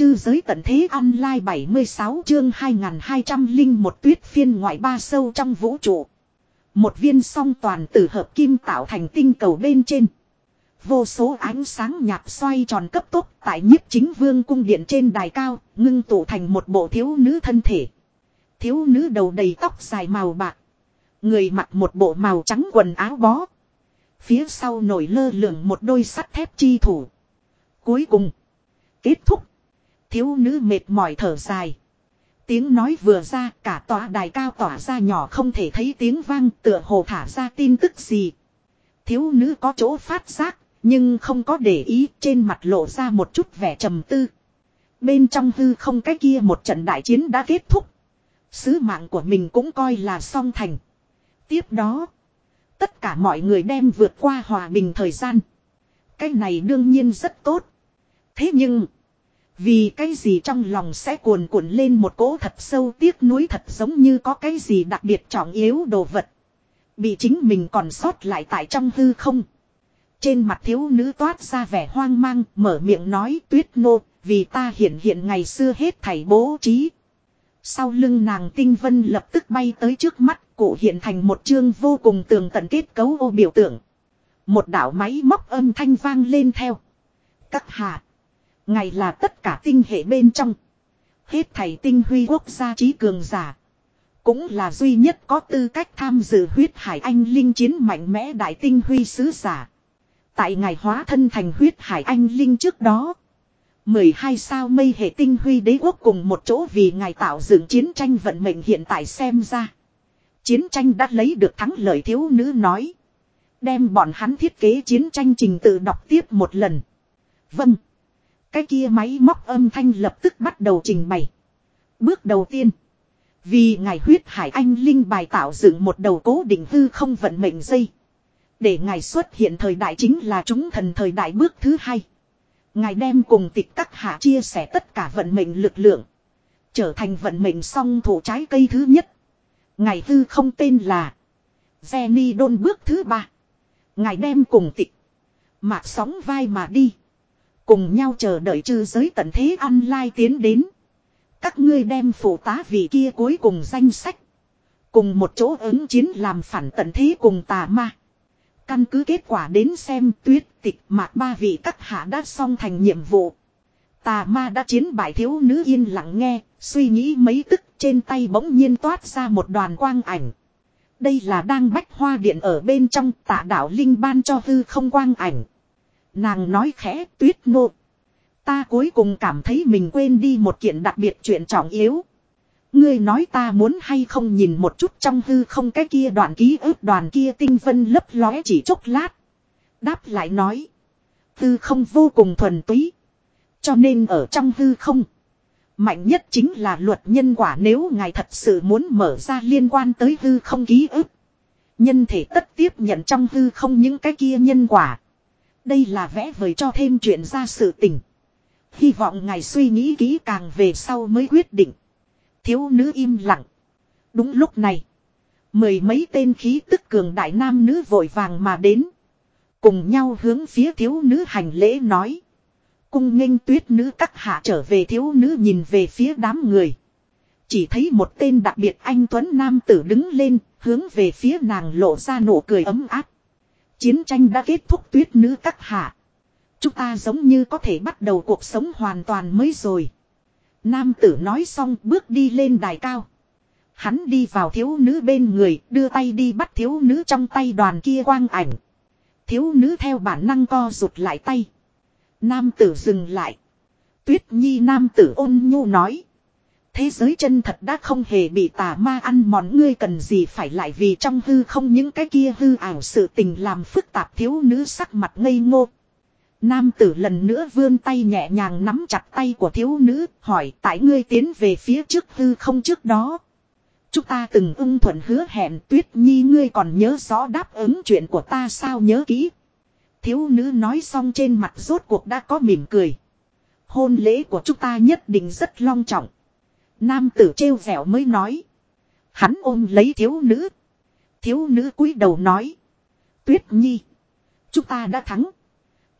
Chư giới tận thế online 76 chương 2201 tuyết phiên ngoại ba sâu trong vũ trụ. Một viên song toàn tử hợp kim tạo thành tinh cầu bên trên. Vô số ánh sáng nhạt xoay tròn cấp tốc tại nhiếp chính vương cung điện trên đài cao, ngưng tụ thành một bộ thiếu nữ thân thể. Thiếu nữ đầu đầy tóc dài màu bạc. Người mặc một bộ màu trắng quần áo bó. Phía sau nổi lơ lửng một đôi sắt thép chi thủ. Cuối cùng. Kết thúc. Thiếu nữ mệt mỏi thở dài. Tiếng nói vừa ra, cả tòa đài cao tỏa ra nhỏ không thể thấy tiếng vang, tựa hồ thả ra tin tức gì. Thiếu nữ có chỗ phát giác, nhưng không có để ý, trên mặt lộ ra một chút vẻ trầm tư. Bên trong hư không cái kia một trận đại chiến đã kết thúc. Sứ mạng của mình cũng coi là xong thành. Tiếp đó, tất cả mọi người đem vượt qua hòa bình thời gian. Cái này đương nhiên rất tốt. Thế nhưng, vì cái gì trong lòng sẽ cuồn cuộn lên một cỗ thật sâu tiếc nuối, thật giống như có cái gì đặc biệt trọng yếu đồ vật. Bị chính mình còn sót lại tại trong hư không. Trên mặt thiếu nữ toát ra vẻ hoang mang, mở miệng nói Tuyết nô, vì ta hiện ngày xưa hết thảy bố trí. Sau lưng nàng tinh vân lập tức bay tới trước mắt, cụ hiện thành một chương vô cùng tường tận kết cấu ô biểu tượng. Một đạo máy móc âm thanh vang lên theo. Các hạ. Ngày là tất cả tinh hệ bên trong. Hết thảy tinh huy quốc gia trí cường giả. Cũng là duy nhất có tư cách tham dự huyết hải anh linh chiến mạnh mẽ đại tinh huy sứ giả. Tại ngày hóa thân thành huyết hải anh linh trước đó. 12 sao mây hệ tinh huy đế quốc cùng một chỗ vì ngài tạo dựng chiến tranh vận mệnh hiện tại xem ra. Chiến tranh đã lấy được thắng lợi, thiếu nữ nói. Đem bọn hắn thiết kế chiến tranh trình tự đọc tiếp một lần. Vâng. Cái kia máy móc âm thanh lập tức bắt đầu trình bày. Bước đầu tiên. Vì ngài huyết hải anh linh bài tạo dựng một đầu cố định hư không vận mệnh dây. Để ngài xuất hiện thời đại chính là chúng thần thời đại bước thứ hai. Ngài đem cùng tịch các hạ chia sẻ tất cả vận mệnh lực lượng. Trở thành vận mệnh song thủ trái cây thứ nhất. Ngài hư không tên là Zenidon bước thứ ba. Ngài đem cùng tịch mạc sóng vai mà đi. Cùng nhau chờ đợi chư giới tận thế online tiến đến. Các ngươi đem phụ tá vị kia cuối cùng danh sách. Cùng một chỗ ứng chiến làm phản tận thế cùng tà ma. Căn cứ kết quả đến xem Tuyết Tịch Mạc ba vị các hạ đã xong thành nhiệm vụ. Tà ma đã chiến bại, thiếu nữ yên lặng nghe, suy nghĩ mấy tức, trên tay bỗng nhiên toát ra một đoàn quang ảnh. Đây là đang bách hoa điện ở bên trong, Tạ đạo linh ban cho hư không quang ảnh. Nàng nói khẽ, Tuyết nô. Ta cuối cùng cảm thấy mình quên đi một kiện đặc biệt chuyện trọng yếu. Ngươi nói ta muốn hay không nhìn một chút trong hư không cái kia đoạn ký ức, đoàn kia tinh vân lấp lóe chỉ chốc lát. Đáp lại nói. Hư không vô cùng thuần túy. Cho nên ở trong hư không. Mạnh nhất chính là luật nhân quả, nếu ngài thật sự muốn mở ra liên quan tới hư không ký ức. Nhân thể tất tiếp nhận trong hư không những cái kia nhân quả. Đây là vẽ vời cho thêm chuyện ra sự tình. Hy vọng ngài suy nghĩ kỹ càng về sau mới quyết định. Thiếu nữ im lặng. Đúng lúc này. Mười mấy tên khí tức cường đại nam nữ vội vàng mà đến. Cùng nhau hướng phía thiếu nữ hành lễ nói. Cung nghênh Tuyết nữ các hạ trở về. Thiếu nữ nhìn về phía đám người. Chỉ thấy một tên đặc biệt anh tuấn nam tử đứng lên, hướng về phía nàng lộ ra nụ cười ấm áp. Chiến tranh đã kết thúc Tuyết nữ các hạ. Chúng ta giống như có thể bắt đầu cuộc sống hoàn toàn mới rồi. Nam tử nói xong bước đi lên đài cao. Hắn đi vào thiếu nữ bên người, đưa tay đi bắt thiếu nữ trong tay đoàn kia quang ảnh. Thiếu nữ theo bản năng co rụt lại tay. Nam tử dừng lại. Tuyết nhi, nam tử ôn nhu nói. Thế giới chân thật đã không hề bị tà ma ăn mòn, ngươi cần gì phải lại vì trong hư không những cái kia hư ảo sự tình làm phức tạp. Thiếu nữ sắc mặt ngây ngô. Nam tử lần nữa vươn tay nhẹ nhàng nắm chặt tay của thiếu nữ, hỏi tại ngươi tiến về phía trước hư không trước đó. Chúng ta từng ưng thuận hứa hẹn, Tuyết nhi ngươi còn nhớ rõ đáp ứng chuyện của ta sao? Nhớ kỹ. Thiếu nữ nói xong trên mặt rốt cuộc đã có mỉm cười. Hôn lễ của chúng ta nhất định rất long trọng. Nam tử trêu vẻo mới nói. Hắn ôm lấy thiếu nữ. Thiếu nữ cúi đầu nói. Tuyết nhi. Chúng ta đã thắng.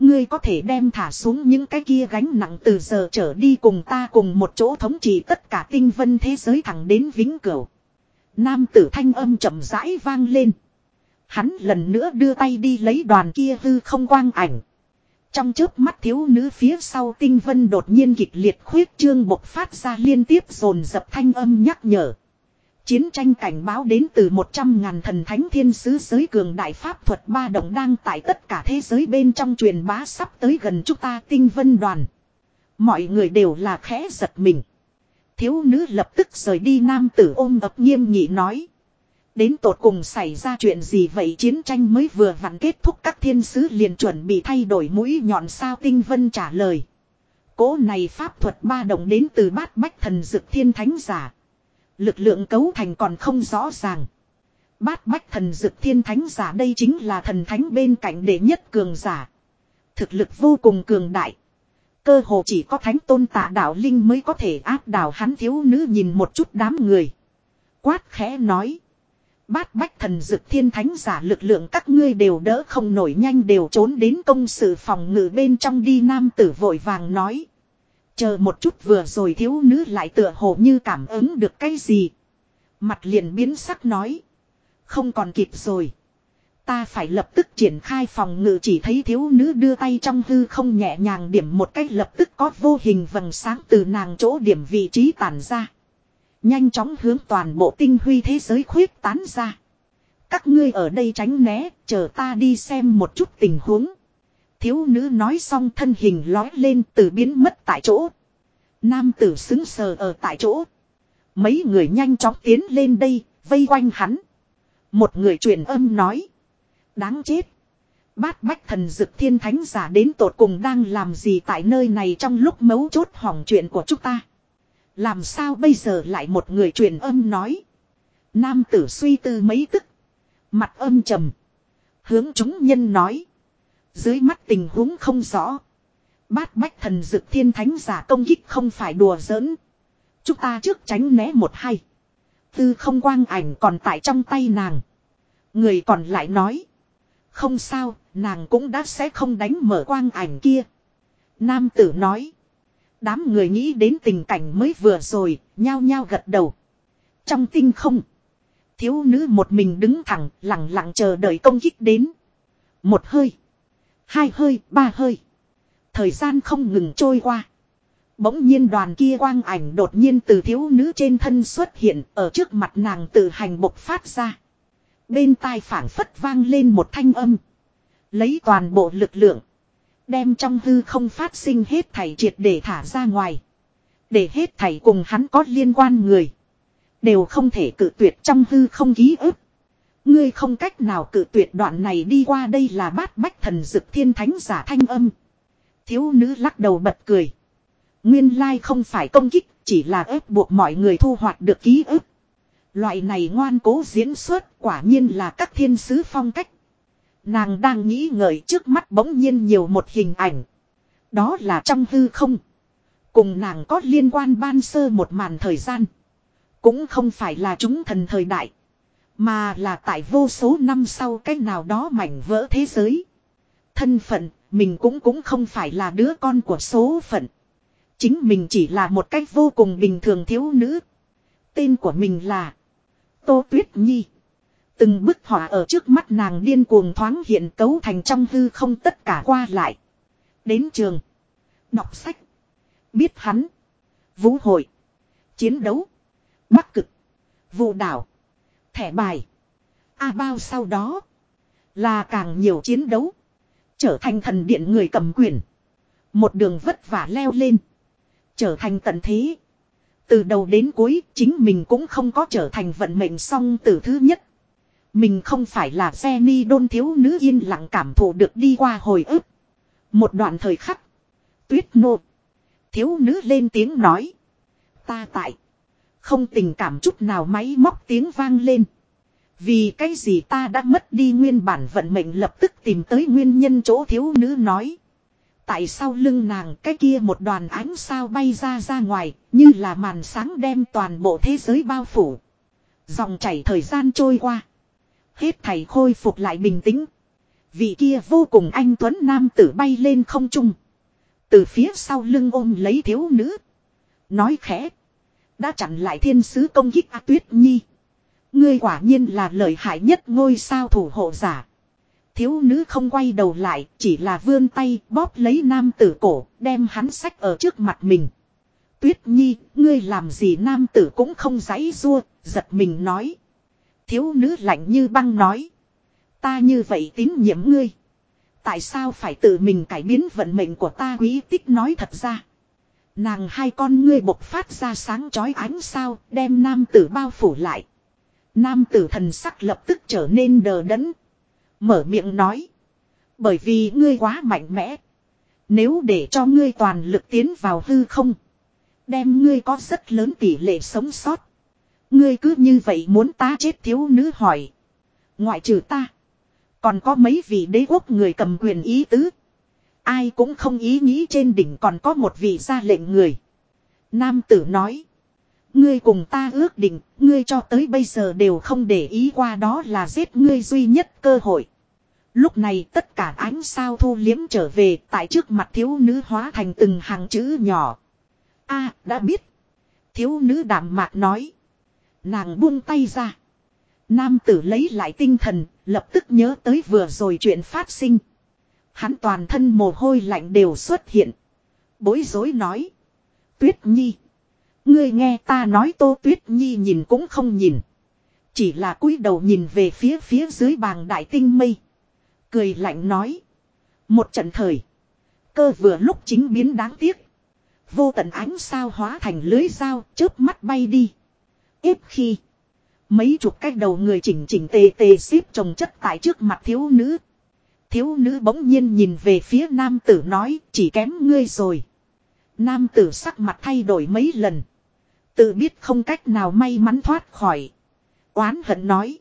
Ngươi có thể đem thả xuống những cái kia gánh nặng từ giờ trở đi cùng ta cùng một chỗ thống trị tất cả tinh vân thế giới thẳng đến vĩnh cửu. Nam tử thanh âm chậm rãi vang lên. Hắn lần nữa đưa tay đi lấy đoàn kia hư không quang ảnh. Trong chớp mắt thiếu nữ phía sau tinh vân đột nhiên kịch liệt khuyết trương bộc phát ra liên tiếp dồn dập thanh âm nhắc nhở. Chiến tranh cảnh báo đến từ 100.000 thần thánh thiên sứ giới cường đại pháp thuật ba động đang tại tất cả thế giới bên trong truyền bá sắp tới gần chúng ta tinh vân đoàn. Mọi người đều là khẽ giật mình. Thiếu nữ lập tức rời đi, nam tử ôm ấp nghiêm nghị nói. Đến tột cùng xảy ra chuyện gì vậy, chiến tranh mới vừa vặn kết thúc các thiên sứ liền chuẩn bị thay đổi mũi nhọn sao? Tinh vân trả lời. Cỗ này pháp thuật ba động đến từ bát bách thần dực thiên thánh giả. Lực lượng cấu thành còn không rõ ràng. Bát bách thần dực thiên thánh giả đây chính là thần thánh bên cạnh đệ nhất cường giả. Thực lực vô cùng cường đại. Cơ hồ chỉ có thánh tôn Tạ Đạo Linh mới có thể áp đảo hắn. Thiếu nữ nhìn một chút đám người. Quát khẽ nói. Bát bách thần dực thiên thánh giả lực lượng các ngươi đều đỡ không nổi, nhanh đều trốn đến công sự phòng ngự bên trong đi. Nam tử vội vàng nói. Chờ một chút, vừa rồi thiếu nữ lại tựa hồ như cảm ứng được cái gì. Mặt liền biến sắc nói. Không còn kịp rồi. Ta phải lập tức triển khai phòng ngự. Chỉ thấy thiếu nữ đưa tay trong hư không nhẹ nhàng điểm một cách, lập tức có vô hình vầng sáng từ nàng chỗ điểm vị trí tản ra. Nhanh chóng hướng toàn bộ tinh huy thế giới khuyết tán ra. Các ngươi ở đây tránh né, chờ ta đi xem một chút tình huống. Thiếu nữ nói xong thân hình lói lên từ biến mất tại chỗ. Nam tử sững sờ ở tại chỗ. Mấy người nhanh chóng tiến lên đây, vây quanh hắn. Một người truyền âm nói. Đáng chết. Bát bách thần dực thiên thánh giả đến tột cùng đang làm gì tại nơi này trong lúc mấu chốt hỏng chuyện của chúng ta. Làm sao bây giờ, lại một người truyền âm nói. Nam tử suy tư mấy tức. Mặt âm trầm. Hướng chúng nhân nói. Dưới mắt tình huống không rõ. Bát bách thần dực thiên thánh giả công kích không phải đùa giỡn. Chúng ta trước tránh né một hay. Tư không quang ảnh còn tại trong tay nàng. Người còn lại nói. Không sao, nàng cũng đã sẽ không đánh mở quang ảnh kia. Nam tử nói. Đám người nghĩ đến tình cảnh mới vừa rồi, nhao nhao gật đầu. Trong tinh không. Thiếu nữ một mình đứng thẳng, lặng lặng chờ đợi công kích đến. Một hơi. Hai hơi, ba hơi. Thời gian không ngừng trôi qua. Bỗng nhiên đoàn kia quang ảnh đột nhiên từ thiếu nữ trên thân xuất hiện, ở trước mặt nàng tự hành bộc phát ra. Bên tai phảng phất vang lên một thanh âm. Lấy toàn bộ lực lượng. Đem trong hư không phát sinh hết thảy triệt để thả ra ngoài. Để hết thảy cùng hắn có liên quan người. Đều không thể cự tuyệt trong hư không ký ức. Ngươi không cách nào cự tuyệt đoạn này đi qua, đây là bát bách thần dực thiên thánh giả thanh âm. Thiếu nữ lắc đầu bật cười. Nguyên lai không phải công kích, chỉ là ép buộc mọi người thu hoạch được ký ức. Loại này ngoan cố diễn xuất quả nhiên là các thiên sứ phong cách. Nàng đang nghĩ ngợi, trước mắt bỗng nhiên nhiều một hình ảnh. Đó là trong hư không. Cùng nàng có liên quan ban sơ một màn thời gian. Cũng không phải là chúng thần thời đại. Mà là tại vô số năm sau cái nào đó mảnh vỡ thế giới. Thân phận, mình cũng không phải là đứa con của số phận. Chính mình chỉ là một cách vô cùng bình thường thiếu nữ. Tên của mình là Tô Tuyết Nhi. Từng bức họa ở trước mắt nàng điên cuồng thoáng hiện, cấu thành trong hư không tất cả qua lại. Đến trường. Đọc sách. Biết hắn. Vũ hội. Chiến đấu. Bắc cực. Vụ đảo. Thẻ bài. A bao sau đó. Là càng nhiều chiến đấu. Trở thành thần điện người cầm quyền. Một đường vất vả leo lên. Trở thành tận thế. Từ đầu đến cuối chính mình cũng không có trở thành vận mệnh song tử thứ nhất. Mình không phải là Jenny đôn, thiếu nữ yên lặng cảm thụ được đi qua hồi ức. Một đoạn thời khắc. Tuyết nô. Thiếu nữ lên tiếng nói. Ta tại. Không tình cảm chút nào, máy móc tiếng vang lên. Vì cái gì ta đã mất đi nguyên bản vận mệnh, lập tức tìm tới nguyên nhân chỗ thiếu nữ nói. Tại sau lưng nàng cái kia một đoàn ánh sao bay ra ngoài, như là màn sáng đem toàn bộ thế giới bao phủ. Dòng chảy thời gian trôi qua. Hết thảy khôi phục lại bình tĩnh. Vị kia vô cùng anh tuấn nam tử bay lên không trung. Từ phía sau lưng ôm lấy thiếu nữ. Nói khẽ. Đã chặn lại thiên sứ công kích A Tuyết Nhi. Ngươi quả nhiên là lợi hại nhất ngôi sao thủ hộ giả. Thiếu nữ không quay đầu lại, chỉ là vươn tay bóp lấy nam tử cổ, đem hắn xách ở trước mặt mình. Tuyết Nhi, ngươi làm gì nam tử cũng không giãy giụa, giật mình nói. Thiếu nữ lạnh như băng nói. Ta như vậy tín nhiệm ngươi. Tại sao phải tự mình cải biến vận mệnh của ta? Quý tích nói thật ra. Nàng hai con ngươi bộc phát ra sáng chói ánh sao, đem nam tử bao phủ lại. Nam tử thần sắc lập tức trở nên đờ đẫn. Mở miệng nói. Bởi vì ngươi quá mạnh mẽ. Nếu để cho ngươi toàn lực tiến vào hư không. Đem ngươi có rất lớn tỷ lệ sống sót. Ngươi cứ như vậy muốn ta chết? Thiếu nữ hỏi. Ngoại trừ ta. Còn có mấy vị đế quốc người cầm quyền ý tứ. Ai cũng không ý nghĩ trên đỉnh còn có một vị ra lệnh người. Nam tử nói. Ngươi cùng ta ước định, ngươi cho tới bây giờ đều không để ý qua, đó là giết ngươi duy nhất cơ hội. Lúc này tất cả ánh sao thu liếm trở về, tại trước mặt thiếu nữ hóa thành từng hàng chữ nhỏ. A, đã biết. Thiếu nữ đạm mạc nói. Nàng buông tay ra. Nam tử lấy lại tinh thần, lập tức nhớ tới vừa rồi chuyện phát sinh. Hắn toàn thân mồ hôi lạnh đều xuất hiện. Bối rối nói. Tuyết Nhi. Ngươi nghe ta nói. Tô Tuyết Nhi nhìn cũng không nhìn. Chỉ là cúi đầu nhìn về phía dưới bàng đại tinh mây. Cười lạnh nói. Một trận thời. Cơ vừa lúc chính biến đáng tiếc. Vô tận ánh sao hóa thành lưới dao chớp mắt bay đi. Ít khi. Mấy chục cái đầu người chỉnh chỉnh tề tề xếp chồng chất tại trước mặt thiếu nữ. Thiếu nữ bỗng nhiên nhìn về phía nam tử nói chỉ kém ngươi rồi. Nam tử sắc mặt thay đổi mấy lần. Tự biết không cách nào may mắn thoát khỏi. Oán hận nói.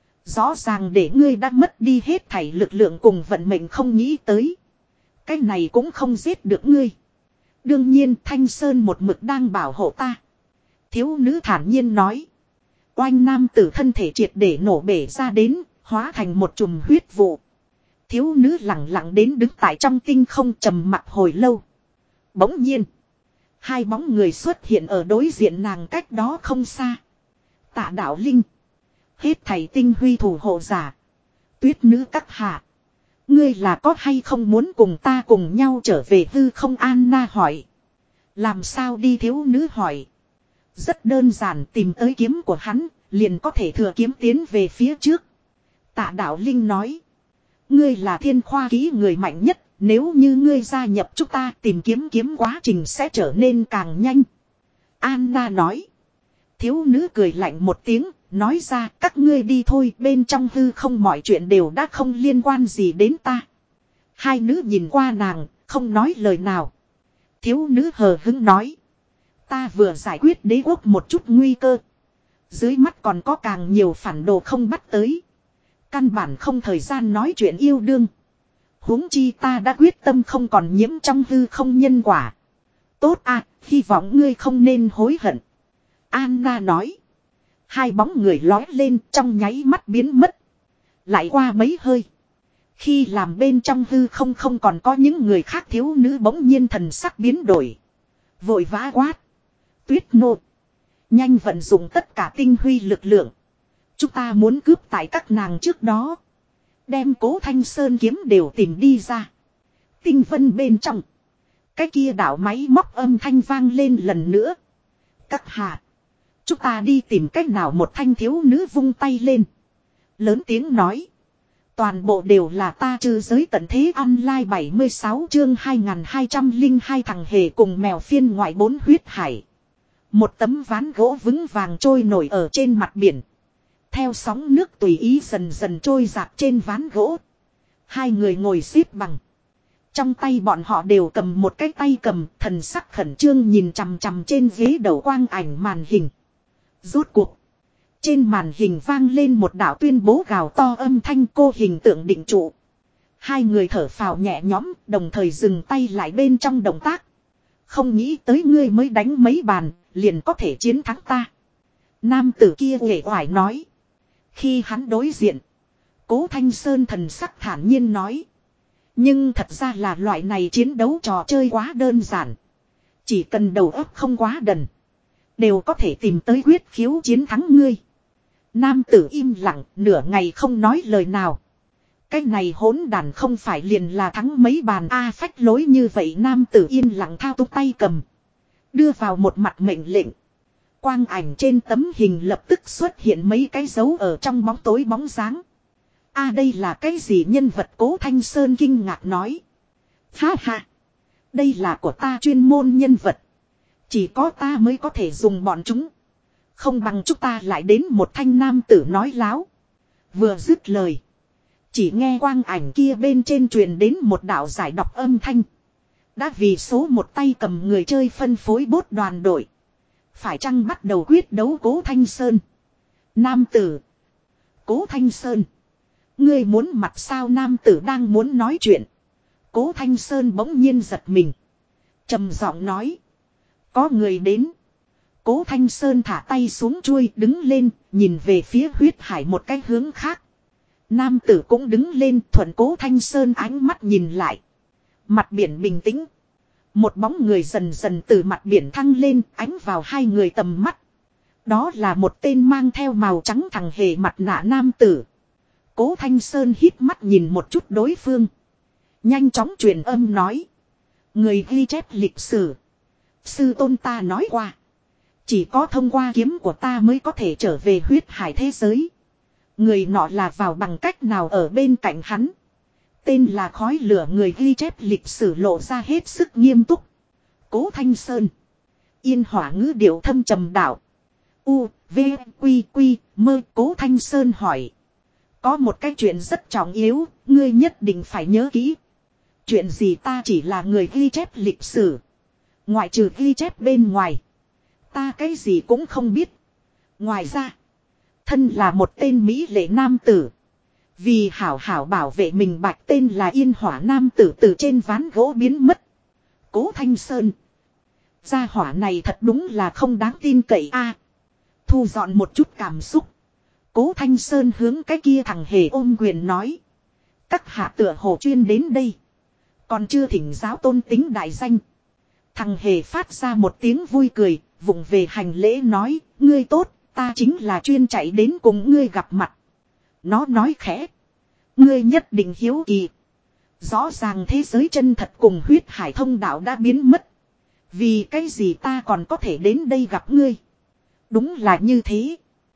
Rõ ràng để ngươi đã mất đi hết thảy lực lượng cùng vận mệnh, không nghĩ tới. Cái này cũng không giết được ngươi. Đương nhiên Thanh Sơn một mực đang bảo hộ ta. Thiếu nữ thản nhiên nói. Oanh, nam tử thân thể triệt để nổ bể ra đến, hóa thành một chùm huyết vụ. Thiếu nữ lặng lặng đến đứng tại trong tinh không trầm mặc hồi lâu. Bỗng nhiên. Hai bóng người xuất hiện ở đối diện nàng cách đó không xa. Tạ Đạo Linh. Hết thảy tinh huy thủ hộ giả. Tuyết nữ các hạ. Ngươi là có hay không muốn cùng ta cùng nhau trở về hư không? Anna hỏi. Làm sao đi? Thiếu nữ hỏi. Rất đơn giản, tìm tới kiếm của hắn, liền có thể thừa kiếm tiến về phía trước. Tạ Đạo Linh nói. Ngươi là thiên khoa ký người mạnh nhất, nếu như ngươi gia nhập chúng ta tìm kiếm quá trình sẽ trở nên càng nhanh. Anna nói. Thiếu nữ cười lạnh một tiếng, nói ra các ngươi đi thôi, bên trong hư không mọi chuyện đều đã không liên quan gì đến ta. Hai nữ nhìn qua nàng, không nói lời nào. Thiếu nữ hờ hững nói. Ta vừa giải quyết đế quốc một chút nguy cơ. Dưới mắt còn có càng nhiều phản đồ không bắt tới. Căn bản không thời gian nói chuyện yêu đương. Huống chi ta đã quyết tâm không còn nhiễm trong hư không nhân quả. Tốt à, hy vọng ngươi không nên hối hận. Anna nói. Hai bóng người lói lên trong nháy mắt biến mất. Lại qua mấy hơi. Khi làm bên trong hư không còn có những người khác, thiếu nữ bỗng nhiên thần sắc biến đổi. Vội vã quát. Tuyết nô. Nhanh vận dụng tất cả tinh huy lực lượng. Chúng ta muốn cướp tại các nàng trước đó. Đem Cố Thanh Sơn kiếm đều tìm đi ra. Tinh vân bên trong. Cái kia đảo máy móc âm thanh vang lên lần nữa. Các hạ. Chúng ta đi tìm cách nào? Một thanh thiếu nữ vung tay lên. Lớn tiếng nói. Toàn bộ đều là ta trừ giới tận thế. Online 76 chương 2202 thằng hề cùng mèo phiên ngoại 4 huyết hải. Một tấm ván gỗ vững vàng trôi nổi ở trên mặt biển. Theo sóng nước tùy ý dần dần trôi dạt trên ván gỗ. Hai người ngồi xếp bằng. Trong tay bọn họ đều cầm một cái tay cầm, thần sắc khẩn trương nhìn chằm chằm trên ghế đầu quang ảnh màn hình. Rốt cuộc. Trên màn hình vang lên một đạo tuyên bố gào to âm thanh, cô hình tượng định trụ. Hai người thở phào nhẹ nhõm, đồng thời dừng tay lại bên trong động tác. Không nghĩ tới ngươi mới đánh mấy bàn, liền có thể chiến thắng ta. Nam tử kia uể oải nói. Khi hắn đối diện, Cố Thanh Sơn thần sắc thản nhiên nói. Nhưng thật ra là loại này chiến đấu trò chơi quá đơn giản. Chỉ cần đầu óc không quá đần. Đều có thể tìm tới quyết khiếu chiến thắng ngươi. Nam tử im lặng nửa ngày không nói lời nào. Cái này hỗn đàn không phải liền là thắng mấy bàn A phách lối như vậy. Nam tử yên lặng thao túng tay cầm. Đưa vào một mặt mệnh lệnh. Quang ảnh trên tấm hình lập tức xuất hiện mấy cái dấu ở trong bóng tối bóng dáng. A đây là cái gì nhân vật? Cố Thanh Sơn kinh ngạc nói. Ha ha. Đây là của ta chuyên môn nhân vật. Chỉ có ta mới có thể dùng bọn chúng. Không bằng chúng ta lại đến một thanh nam tử nói láo. Vừa dứt lời. Chỉ nghe quang ảnh kia bên trên truyền đến một đạo giải đọc âm thanh. Đã vì số một tay cầm người chơi phân phối bốt đoàn đội. Phải chăng bắt đầu quyết đấu Cố Thanh Sơn? Nam tử. Cố Thanh Sơn. Ngươi muốn mặt sao? Nam tử đang muốn nói chuyện. Cố Thanh Sơn bỗng nhiên giật mình. Trầm giọng nói. Có người đến. Cố Thanh Sơn thả tay xuống chuôi đứng lên. Nhìn về phía huyết hải một cái hướng khác. Nam tử cũng đứng lên thuận Cố Thanh Sơn ánh mắt nhìn lại. Mặt biển bình tĩnh. Một bóng người dần dần từ mặt biển thăng lên ánh vào hai người tầm mắt. Đó là một tên mang theo màu trắng thằng hề mặt nạ nam tử. Cố Thanh Sơn hít mắt nhìn một chút đối phương. Nhanh chóng truyền âm nói. Người ghi chép lịch sử. Sư tôn ta nói qua. Chỉ có thông qua kiếm của ta mới có thể trở về huyết hải thế giới. Người nọ là vào bằng cách nào ở bên cạnh hắn. Tên là khói lửa. Người ghi chép lịch sử lộ ra hết sức nghiêm túc. Cố Thanh Sơn. Yên hỏa ngữ điệu thâm trầm đạo. U, V, Quy, Quy, mơ. Cố Thanh Sơn hỏi. Có một cái chuyện rất trọng yếu, ngươi nhất định phải nhớ kỹ. Chuyện gì? Ta chỉ là người ghi chép lịch sử. Ngoại trừ ghi chép bên ngoài. Ta cái gì cũng không biết. Ngoài ra, thân là một tên mỹ lệ nam tử. Vì hảo hảo bảo vệ mình bạch tên là Yên Hỏa nam tử từ trên ván gỗ biến mất. Cố Thanh Sơn. Gia hỏa này thật đúng là không đáng tin cậy a. Thu dọn một chút cảm xúc. Cố Thanh Sơn hướng cái kia thằng hề ôm quyền nói. Các hạ tựa hồ chuyên đến đây. Còn chưa thỉnh giáo tôn tính đại danh. Thằng hề phát ra một tiếng vui cười. Vụng về hành lễ nói. Ngươi tốt, ta chính là chuyên chạy đến cùng ngươi gặp mặt. Nó nói khẽ. Ngươi nhất định hiếu kỳ. Rõ ràng thế giới chân thật cùng huyết hải thông đạo đã biến mất. Vì cái gì ta còn có thể đến đây gặp ngươi? Đúng là như thế.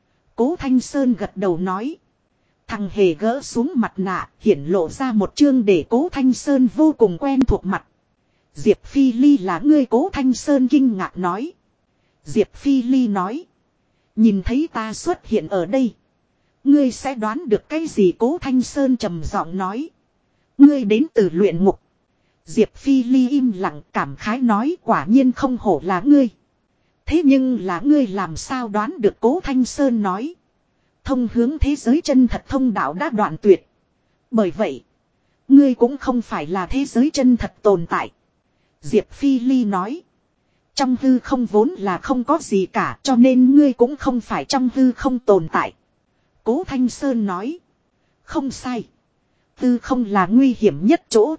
Cố Thanh Sơn gật đầu nói. Thằng hề gỡ xuống mặt nạ, hiển lộ ra một chương để Cố Thanh Sơn vô cùng quen thuộc mặt. Diệp Phi Ly là ngươi? Cố Thanh Sơn kinh ngạc nói. Diệp Phi Ly nói. Nhìn thấy ta xuất hiện ở đây. Ngươi sẽ đoán được cái gì? Cố Thanh Sơn trầm giọng nói. Ngươi đến từ luyện ngục. Diệp Phi Ly im lặng cảm khái nói quả nhiên không hổ là ngươi. Thế nhưng là ngươi làm sao đoán được? Cố Thanh Sơn nói. Thông hướng thế giới chân thật thông đạo đã đoạn tuyệt. Bởi vậy, ngươi cũng không phải là thế giới chân thật tồn tại. Diệp Phi Ly nói. Trong hư không vốn là không có gì cả cho nên ngươi cũng không phải trong hư không tồn tại. Cố Thanh Sơn nói. Không sai. Hư không là nguy hiểm nhất chỗ.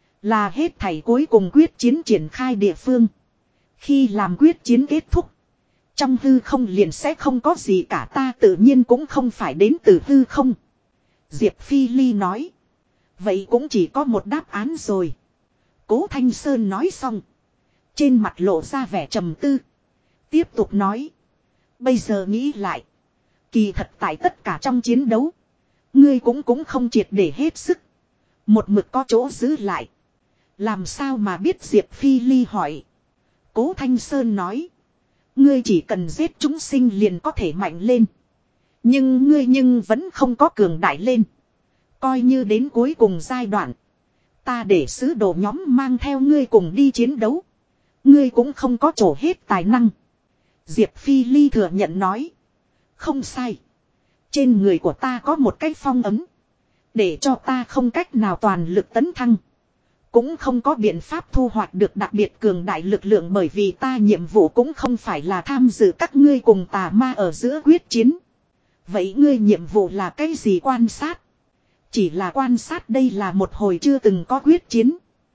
Là hết thảy cuối cùng quyết chiến triển khai địa phương. Khi làm quyết chiến kết thúc. Trong hư không liền sẽ không có gì cả. Ta tự nhiên cũng không phải đến từ hư không. Diệp Phi Ly nói. Vậy cũng chỉ có một đáp án rồi. Cố Thanh Sơn nói xong. Trên mặt lộ ra vẻ trầm tư. Tiếp tục nói. Bây giờ nghĩ lại. Kỳ thật tại tất cả trong chiến đấu. Ngươi cũng không triệt để hết sức. Một mực có chỗ giữ lại. Làm sao mà biết? Diệp Phi Ly hỏi. Cố Thanh Sơn nói. Ngươi chỉ cần giết chúng sinh liền có thể mạnh lên. Nhưng ngươi vẫn không có cường đại lên. Coi như đến cuối cùng giai đoạn. Ta để sứ đồ nhóm mang theo ngươi cùng đi chiến đấu. Ngươi cũng không có trổ hết tài năng. Diệp Phi Ly thừa nhận nói. Không sai. Trên người của ta có một cái phong ấm. Để cho ta không cách nào toàn lực tấn thăng. Cũng không có biện pháp thu hoạch được đặc biệt cường đại lực lượng bởi vì ta nhiệm vụ cũng không phải là tham dự các ngươi cùng tà ma ở giữa quyết chiến. Vậy ngươi nhiệm vụ là cái gì? Quan sát. Chỉ là quan sát đây là một hồi chưa từng có quyết chiến.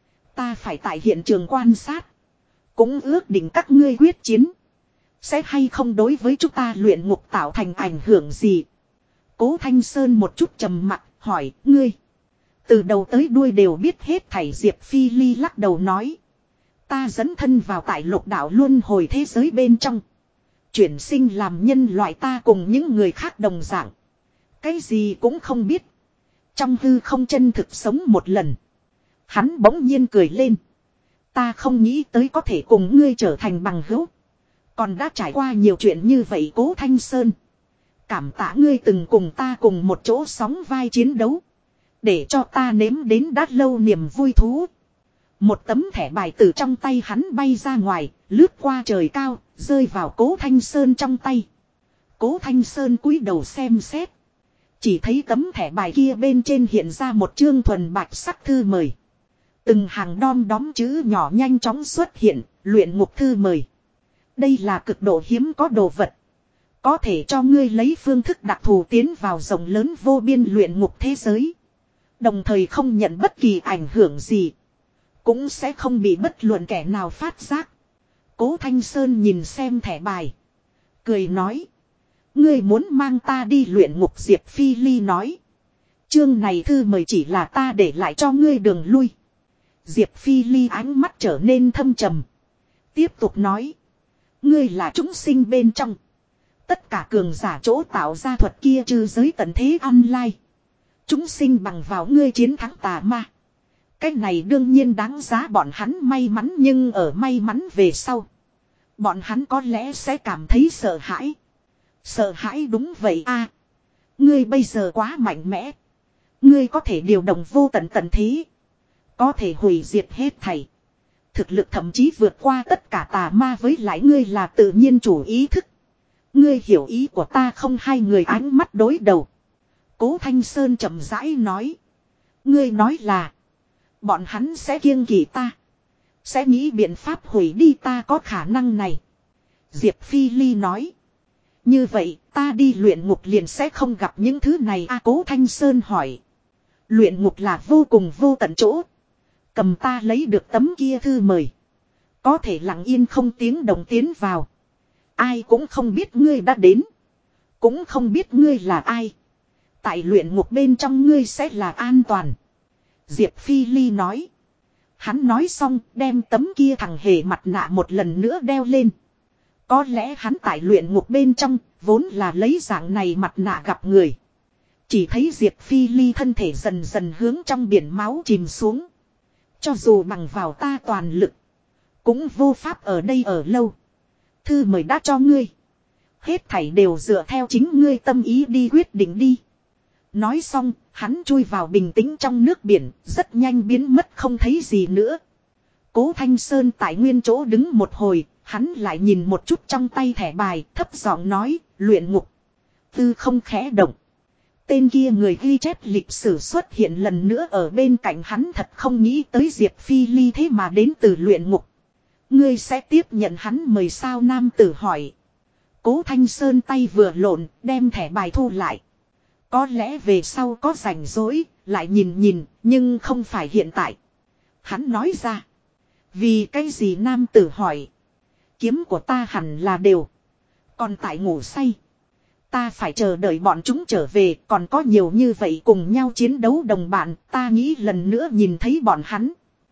Ta phải tại hiện trường quan sát. Cũng ước định các ngươi quyết chiến. Sẽ hay không đối với chúng ta luyện ngục tạo thành ảnh hưởng gì. Cố Thanh Sơn một chút trầm mặc hỏi ngươi. Từ đầu tới đuôi đều biết hết thảy Diệp Phi Ly lắc đầu nói. Ta dẫn thân vào tại lục đạo luân hồi thế giới bên trong. Chuyển sinh làm nhân loại ta cùng những người khác đồng dạng. Cái gì cũng không biết. Trong hư không chân thực sống một lần. Hắn bỗng nhiên cười lên. Ta không nghĩ tới có thể cùng ngươi trở thành bằng hữu. Còn đã trải qua nhiều chuyện như vậy Cố Thanh Sơn. Cảm tạ ngươi từng cùng ta cùng một chỗ sóng vai chiến đấu. Để cho ta nếm đến đã lâu niềm vui thú. Một tấm thẻ bài từ trong tay hắn bay ra ngoài, lướt qua trời cao, rơi vào Cố Thanh Sơn trong tay. Cố Thanh Sơn cúi đầu xem xét. Chỉ thấy tấm thẻ bài kia bên trên hiện ra một chương thuần bạch sắc thư mời. Từng hàng đom đóm chữ nhỏ nhanh chóng xuất hiện, luyện ngục thư mời. Đây là cực độ hiếm có đồ vật. Có thể cho ngươi lấy phương thức đặc thù tiến vào rộng lớn vô biên luyện ngục thế giới. Đồng thời không nhận bất kỳ ảnh hưởng gì. Cũng sẽ không bị bất luận kẻ nào phát giác. Cố Thanh Sơn nhìn xem thẻ bài. Cười nói. Ngươi muốn mang ta đi luyện ngục Diệp Phi Ly nói. Chương này thư mời chỉ là ta để lại cho ngươi đường lui. Diệp Phi Ly ánh mắt trở nên thâm trầm. Tiếp tục nói. Ngươi là chúng sinh bên trong. Tất cả cường giả chỗ tạo ra thuật kia trừ giới tận thế online. Chúng sinh bằng vào ngươi chiến thắng tà ma. Cái này đương nhiên đáng giá bọn hắn may mắn nhưng ở may mắn về sau. Bọn hắn có lẽ sẽ cảm thấy sợ hãi. Sợ hãi đúng vậy a. Ngươi bây giờ quá mạnh mẽ. Ngươi có thể điều động vô tận tận thế. Có thể hủy diệt hết thảy. Thực lực thậm chí vượt qua tất cả tà ma với lại ngươi là tự nhiên chủ ý thức. Ngươi hiểu ý của ta không hai người ánh mắt đối đầu. Cố Thanh Sơn chậm rãi nói. Ngươi nói là. Bọn hắn sẽ kiêng kỵ ta. Sẽ nghĩ biện pháp hủy đi ta có khả năng này. Diệp Phi Ly nói. Như vậy ta đi luyện ngục liền sẽ không gặp những thứ này a. Cố Thanh Sơn hỏi. Luyện ngục là vô cùng vô tận chỗ. Cầm ta lấy được tấm kia thư mời. Có thể lặng yên không tiếng động tiến vào. Ai cũng không biết ngươi đã đến. Cũng không biết ngươi là ai. Tại luyện ngục bên trong ngươi sẽ là an toàn. Diệp Phi Ly nói. Hắn nói xong đem tấm kia thằng hề mặt nạ một lần nữa đeo lên. Có lẽ hắn tại luyện ngục bên trong vốn là lấy dạng này mặt nạ gặp người. Chỉ thấy Diệp Phi Ly thân thể dần dần hướng trong biển máu chìm xuống. Cho dù bằng vào ta toàn lực. Cũng vô pháp ở đây ở lâu. Thư mời đã cho ngươi. Hết thảy đều dựa theo chính ngươi tâm ý đi quyết định đi. Nói xong, hắn chui vào bình tĩnh trong nước biển, rất nhanh biến mất không thấy gì nữa. Cố Thanh Sơn tại nguyên chỗ đứng một hồi, hắn lại nhìn một chút trong tay thẻ bài, thấp giọng nói, luyện ngục. Tư không khẽ động. Tên kia người ghi chép lịch sử xuất hiện lần nữa ở bên cạnh hắn, thật không nghĩ tới Diệp Phi Ly thế mà đến từ luyện ngục. Ngươi sẽ tiếp nhận hắn mời sao, nam tử hỏi. Cố Thanh Sơn tay vừa lộn, đem thẻ bài thu lại. Có lẽ về sau có rảnh rỗi, lại nhìn nhìn, nhưng không phải hiện tại. Hắn nói ra. Vì cái gì, nam tử hỏi. Kiếm của ta hẳn là đều. Còn tại ngủ say. Ta phải chờ đợi bọn chúng trở về, còn có nhiều như vậy cùng nhau chiến đấu đồng bạn, ta nghĩ lần nữa nhìn thấy bọn hắn.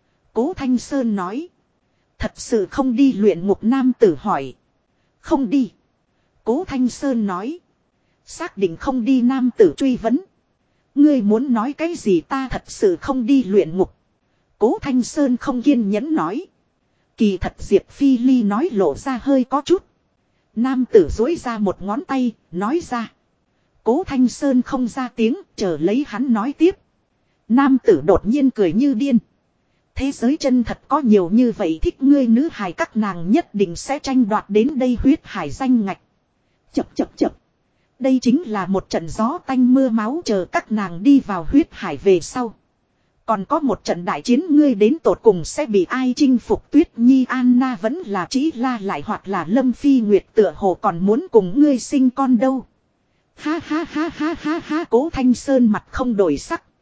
Cố Thanh Sơn nói. Thật sự không đi luyện ngục, nam tử hỏi. Không đi. Cố Thanh Sơn nói. Xác định không đi, nam tử truy vấn. Ngươi muốn nói cái gì, ta thật sự không đi luyện ngục. Cố Thanh Sơn không kiên nhẫn nói. Kỳ thật Diệp Phi Ly nói lộ ra hơi có chút. Nam tử duỗi ra một ngón tay, nói ra. Cố Thanh Sơn không ra tiếng, chờ lấy hắn nói tiếp. Nam tử đột nhiên cười như điên. Thế giới chân thật có nhiều như vậy thích ngươi nữ hài, các nàng nhất định sẽ tranh đoạt đến đây huyết hải danh ngạch. Chập chập chập. Đây chính là một trận gió tanh mưa máu, chờ các nàng đi vào huyết hải về sau. Còn có một trận đại chiến, ngươi đến tột cùng sẽ bị ai chinh phục, Tuyết Nhi, Anna vẫn là Chỉ La lại hoặc là Lâm Phi Nguyệt, tựa hồ còn muốn cùng ngươi sinh con đâu. Ha ha ha ha ha ha. Cố Thanh Sơn mặt không đổi sắc.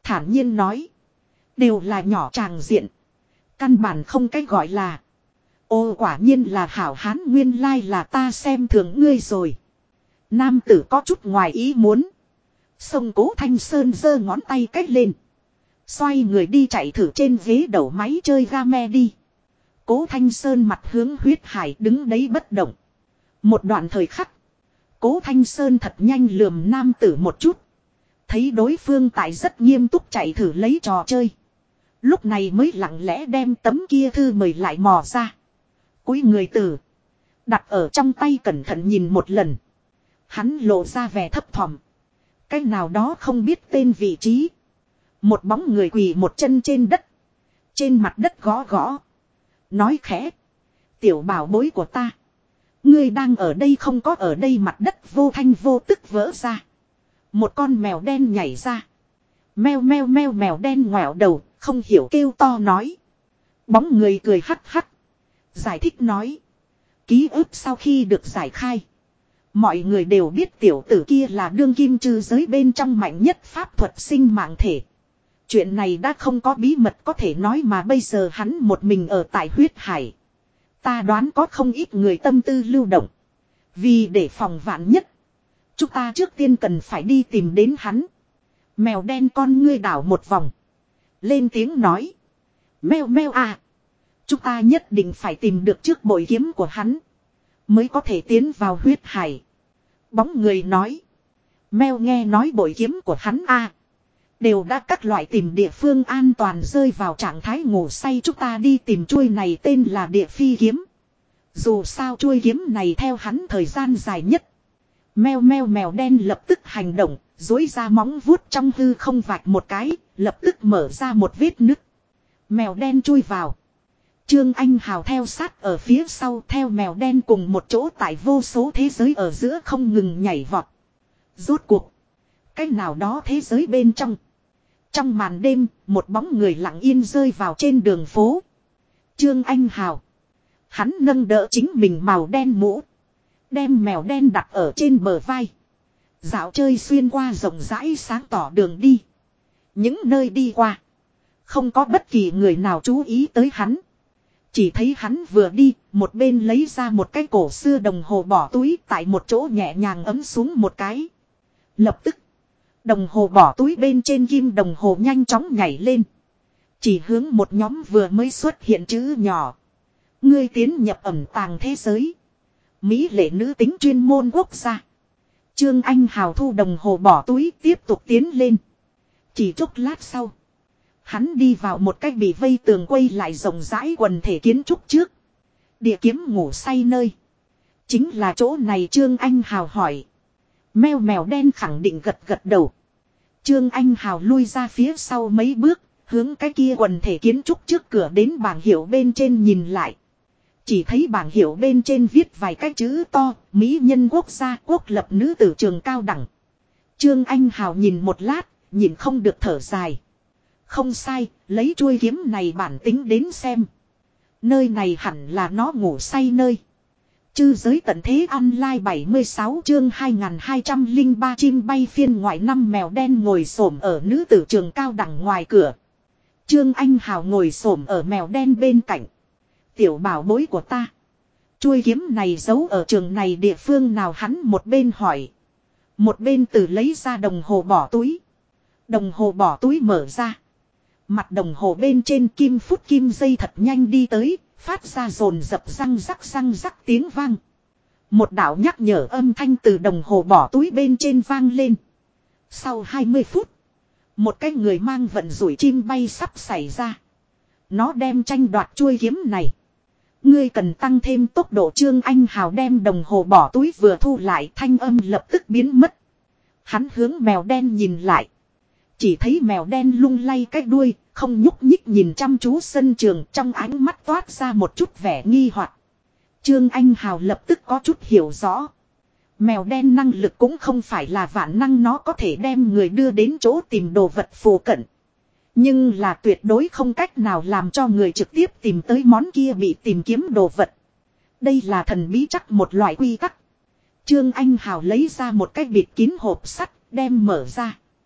Thản nhiên nói. Đều là nhỏ tràng diện. Căn bản không cách gọi là. Ô quả nhiên là hảo hán, nguyên lai là ta xem thường ngươi rồi. Nam tử có chút ngoài ý muốn. Sông Cố Thanh Sơn giơ ngón tay cách lên. Xoay người đi chạy thử trên ghế đầu máy chơi game đi. Cố Thanh Sơn mặt hướng huyết hải đứng đấy bất động. Một đoạn thời khắc. Cố Thanh Sơn thật nhanh lườm nam tử một chút. Thấy đối phương tại rất nghiêm túc chạy thử lấy trò chơi. Lúc này mới lặng lẽ đem tấm kia thư mời lại mò ra. Cúi người tử. Đặt ở trong tay cẩn thận nhìn một lần. Hắn lộ ra vẻ thấp thỏm. Cái nào đó không biết tên vị trí. Một bóng người quỳ một chân trên đất. Trên mặt đất gõ gõ. Nói khẽ. Tiểu bảo bối của ta. Ngươi đang ở đây không có ở đây, mặt đất vô thanh vô tức vỡ ra. Một con mèo đen nhảy ra. Meo meo meo, mèo đen ngoẹo đầu, không hiểu kêu to nói. Bóng người cười hắc hắc. Giải thích nói. Ký ức sau khi được giải khai. Mọi người đều biết tiểu tử kia là đương kim trư giới bên trong mạnh nhất pháp thuật sinh mạng thể. Chuyện này đã không có bí mật có thể nói, mà bây giờ hắn một mình ở tại huyết hải. Ta đoán có không ít người tâm tư lưu động. Vì để phòng vạn nhất, chúng ta trước tiên cần phải đi tìm đến hắn. Mèo đen con ngươi đảo một vòng. Lên tiếng nói. Meo meo à. Chúng ta nhất định phải tìm được trước bội kiếm của hắn. Mới có thể tiến vào huyết hải. Bóng người nói. Meo nghe nói bội kiếm của hắn à. Đều đã các loại tìm địa phương an toàn rơi vào trạng thái ngủ say, chúng ta đi tìm chuôi này tên là địa phi kiếm. Dù sao chuôi kiếm này theo hắn thời gian dài nhất. Meo meo, mèo đen lập tức hành động, duỗi ra móng vuốt trong hư không vạch một cái, lập tức mở ra một vết nứt. Mèo đen chui vào. Trương Anh Hào theo sát ở phía sau, theo mèo đen cùng một chỗ tại vô số thế giới ở giữa không ngừng nhảy vọt. Rốt cuộc, cái nào đó thế giới bên trong. Trong màn đêm, một bóng người lặng yên rơi vào trên đường phố. Trương Anh Hào. Hắn nâng đỡ chính mình màu đen mũ. Đem mèo đen đặt ở trên bờ vai. Dạo chơi xuyên qua rộng rãi sáng tỏ đường đi. Những nơi đi qua. Không có bất kỳ người nào chú ý tới hắn. Chỉ thấy hắn vừa đi, một bên lấy ra một cái cổ xưa đồng hồ bỏ túi, tại một chỗ nhẹ nhàng ấm xuống một cái. Lập tức, đồng hồ bỏ túi bên trên kim đồng hồ nhanh chóng nhảy lên. Chỉ hướng một nhóm vừa mới xuất hiện chữ nhỏ. Ngươi tiến nhập ẩn tàng thế giới. Mỹ lệ nữ tính chuyên môn quốc gia. Trương Anh Hào thu đồng hồ bỏ túi, tiếp tục tiến lên. Chỉ chốc lát sau, hắn đi vào một cách bị vây tường quay lại rộng rãi quần thể kiến trúc trước. Địa kiếm ngủ say nơi. Chính là chỗ này, Trương Anh Hào hỏi. Meo mèo đen khẳng định gật gật đầu. Trương Anh Hào lui ra phía sau mấy bước, hướng cái kia quần thể kiến trúc trước cửa đến bảng hiệu bên trên nhìn lại. Chỉ thấy bảng hiệu bên trên viết vài cái chữ to, Mỹ nhân quốc gia, quốc lập nữ tử trường cao đẳng. Trương Anh Hào nhìn một lát, nhìn không được thở dài. Không sai, lấy chuôi kiếm này bản tính đến xem. Nơi này hẳn là nó ngủ say nơi. Chư giới tận thế online 76 chương 2203 chim bay phiên ngoại năm, mèo đen ngồi xổm ở nữ tử trường cao đẳng ngoài cửa. Trương Anh Hào ngồi xổm ở mèo đen bên cạnh. Tiểu bảo bối của ta. Chuôi kiếm này giấu ở trường này địa phương nào, hắn một bên hỏi. Một bên từ lấy ra đồng hồ bỏ túi. Đồng hồ bỏ túi mở ra. Mặt đồng hồ bên trên kim phút kim dây thật nhanh đi tới, phát ra rồn rập răng rắc tiếng vang. Một đạo nhắc nhở âm thanh từ đồng hồ bỏ túi bên trên vang lên. Sau 20 phút, một cái người mang vận rủi chim bay sắp xảy ra. Nó đem tranh đoạt chuôi kiếm này. Ngươi cần tăng thêm tốc độ. Trương Anh Hào đem đồng hồ bỏ túi vừa thu lại, thanh âm lập tức biến mất. Hắn hướng mèo đen nhìn lại. Chỉ thấy mèo đen lung lay cái đuôi, không nhúc nhích nhìn chăm chú sân trường, trong ánh mắt toát ra một chút vẻ nghi hoặc. Trương Anh Hào lập tức có chút hiểu rõ. Mèo đen năng lực cũng không phải là vạn năng, nó có thể đem người đưa đến chỗ tìm đồ vật phù cận. Nhưng là tuyệt đối không cách nào làm cho người trực tiếp tìm tới món kia bị tìm kiếm đồ vật. Đây là thần bí chắc một loại quy tắc. Trương Anh Hào lấy ra một cái bịt kín hộp sắt, đem mở ra.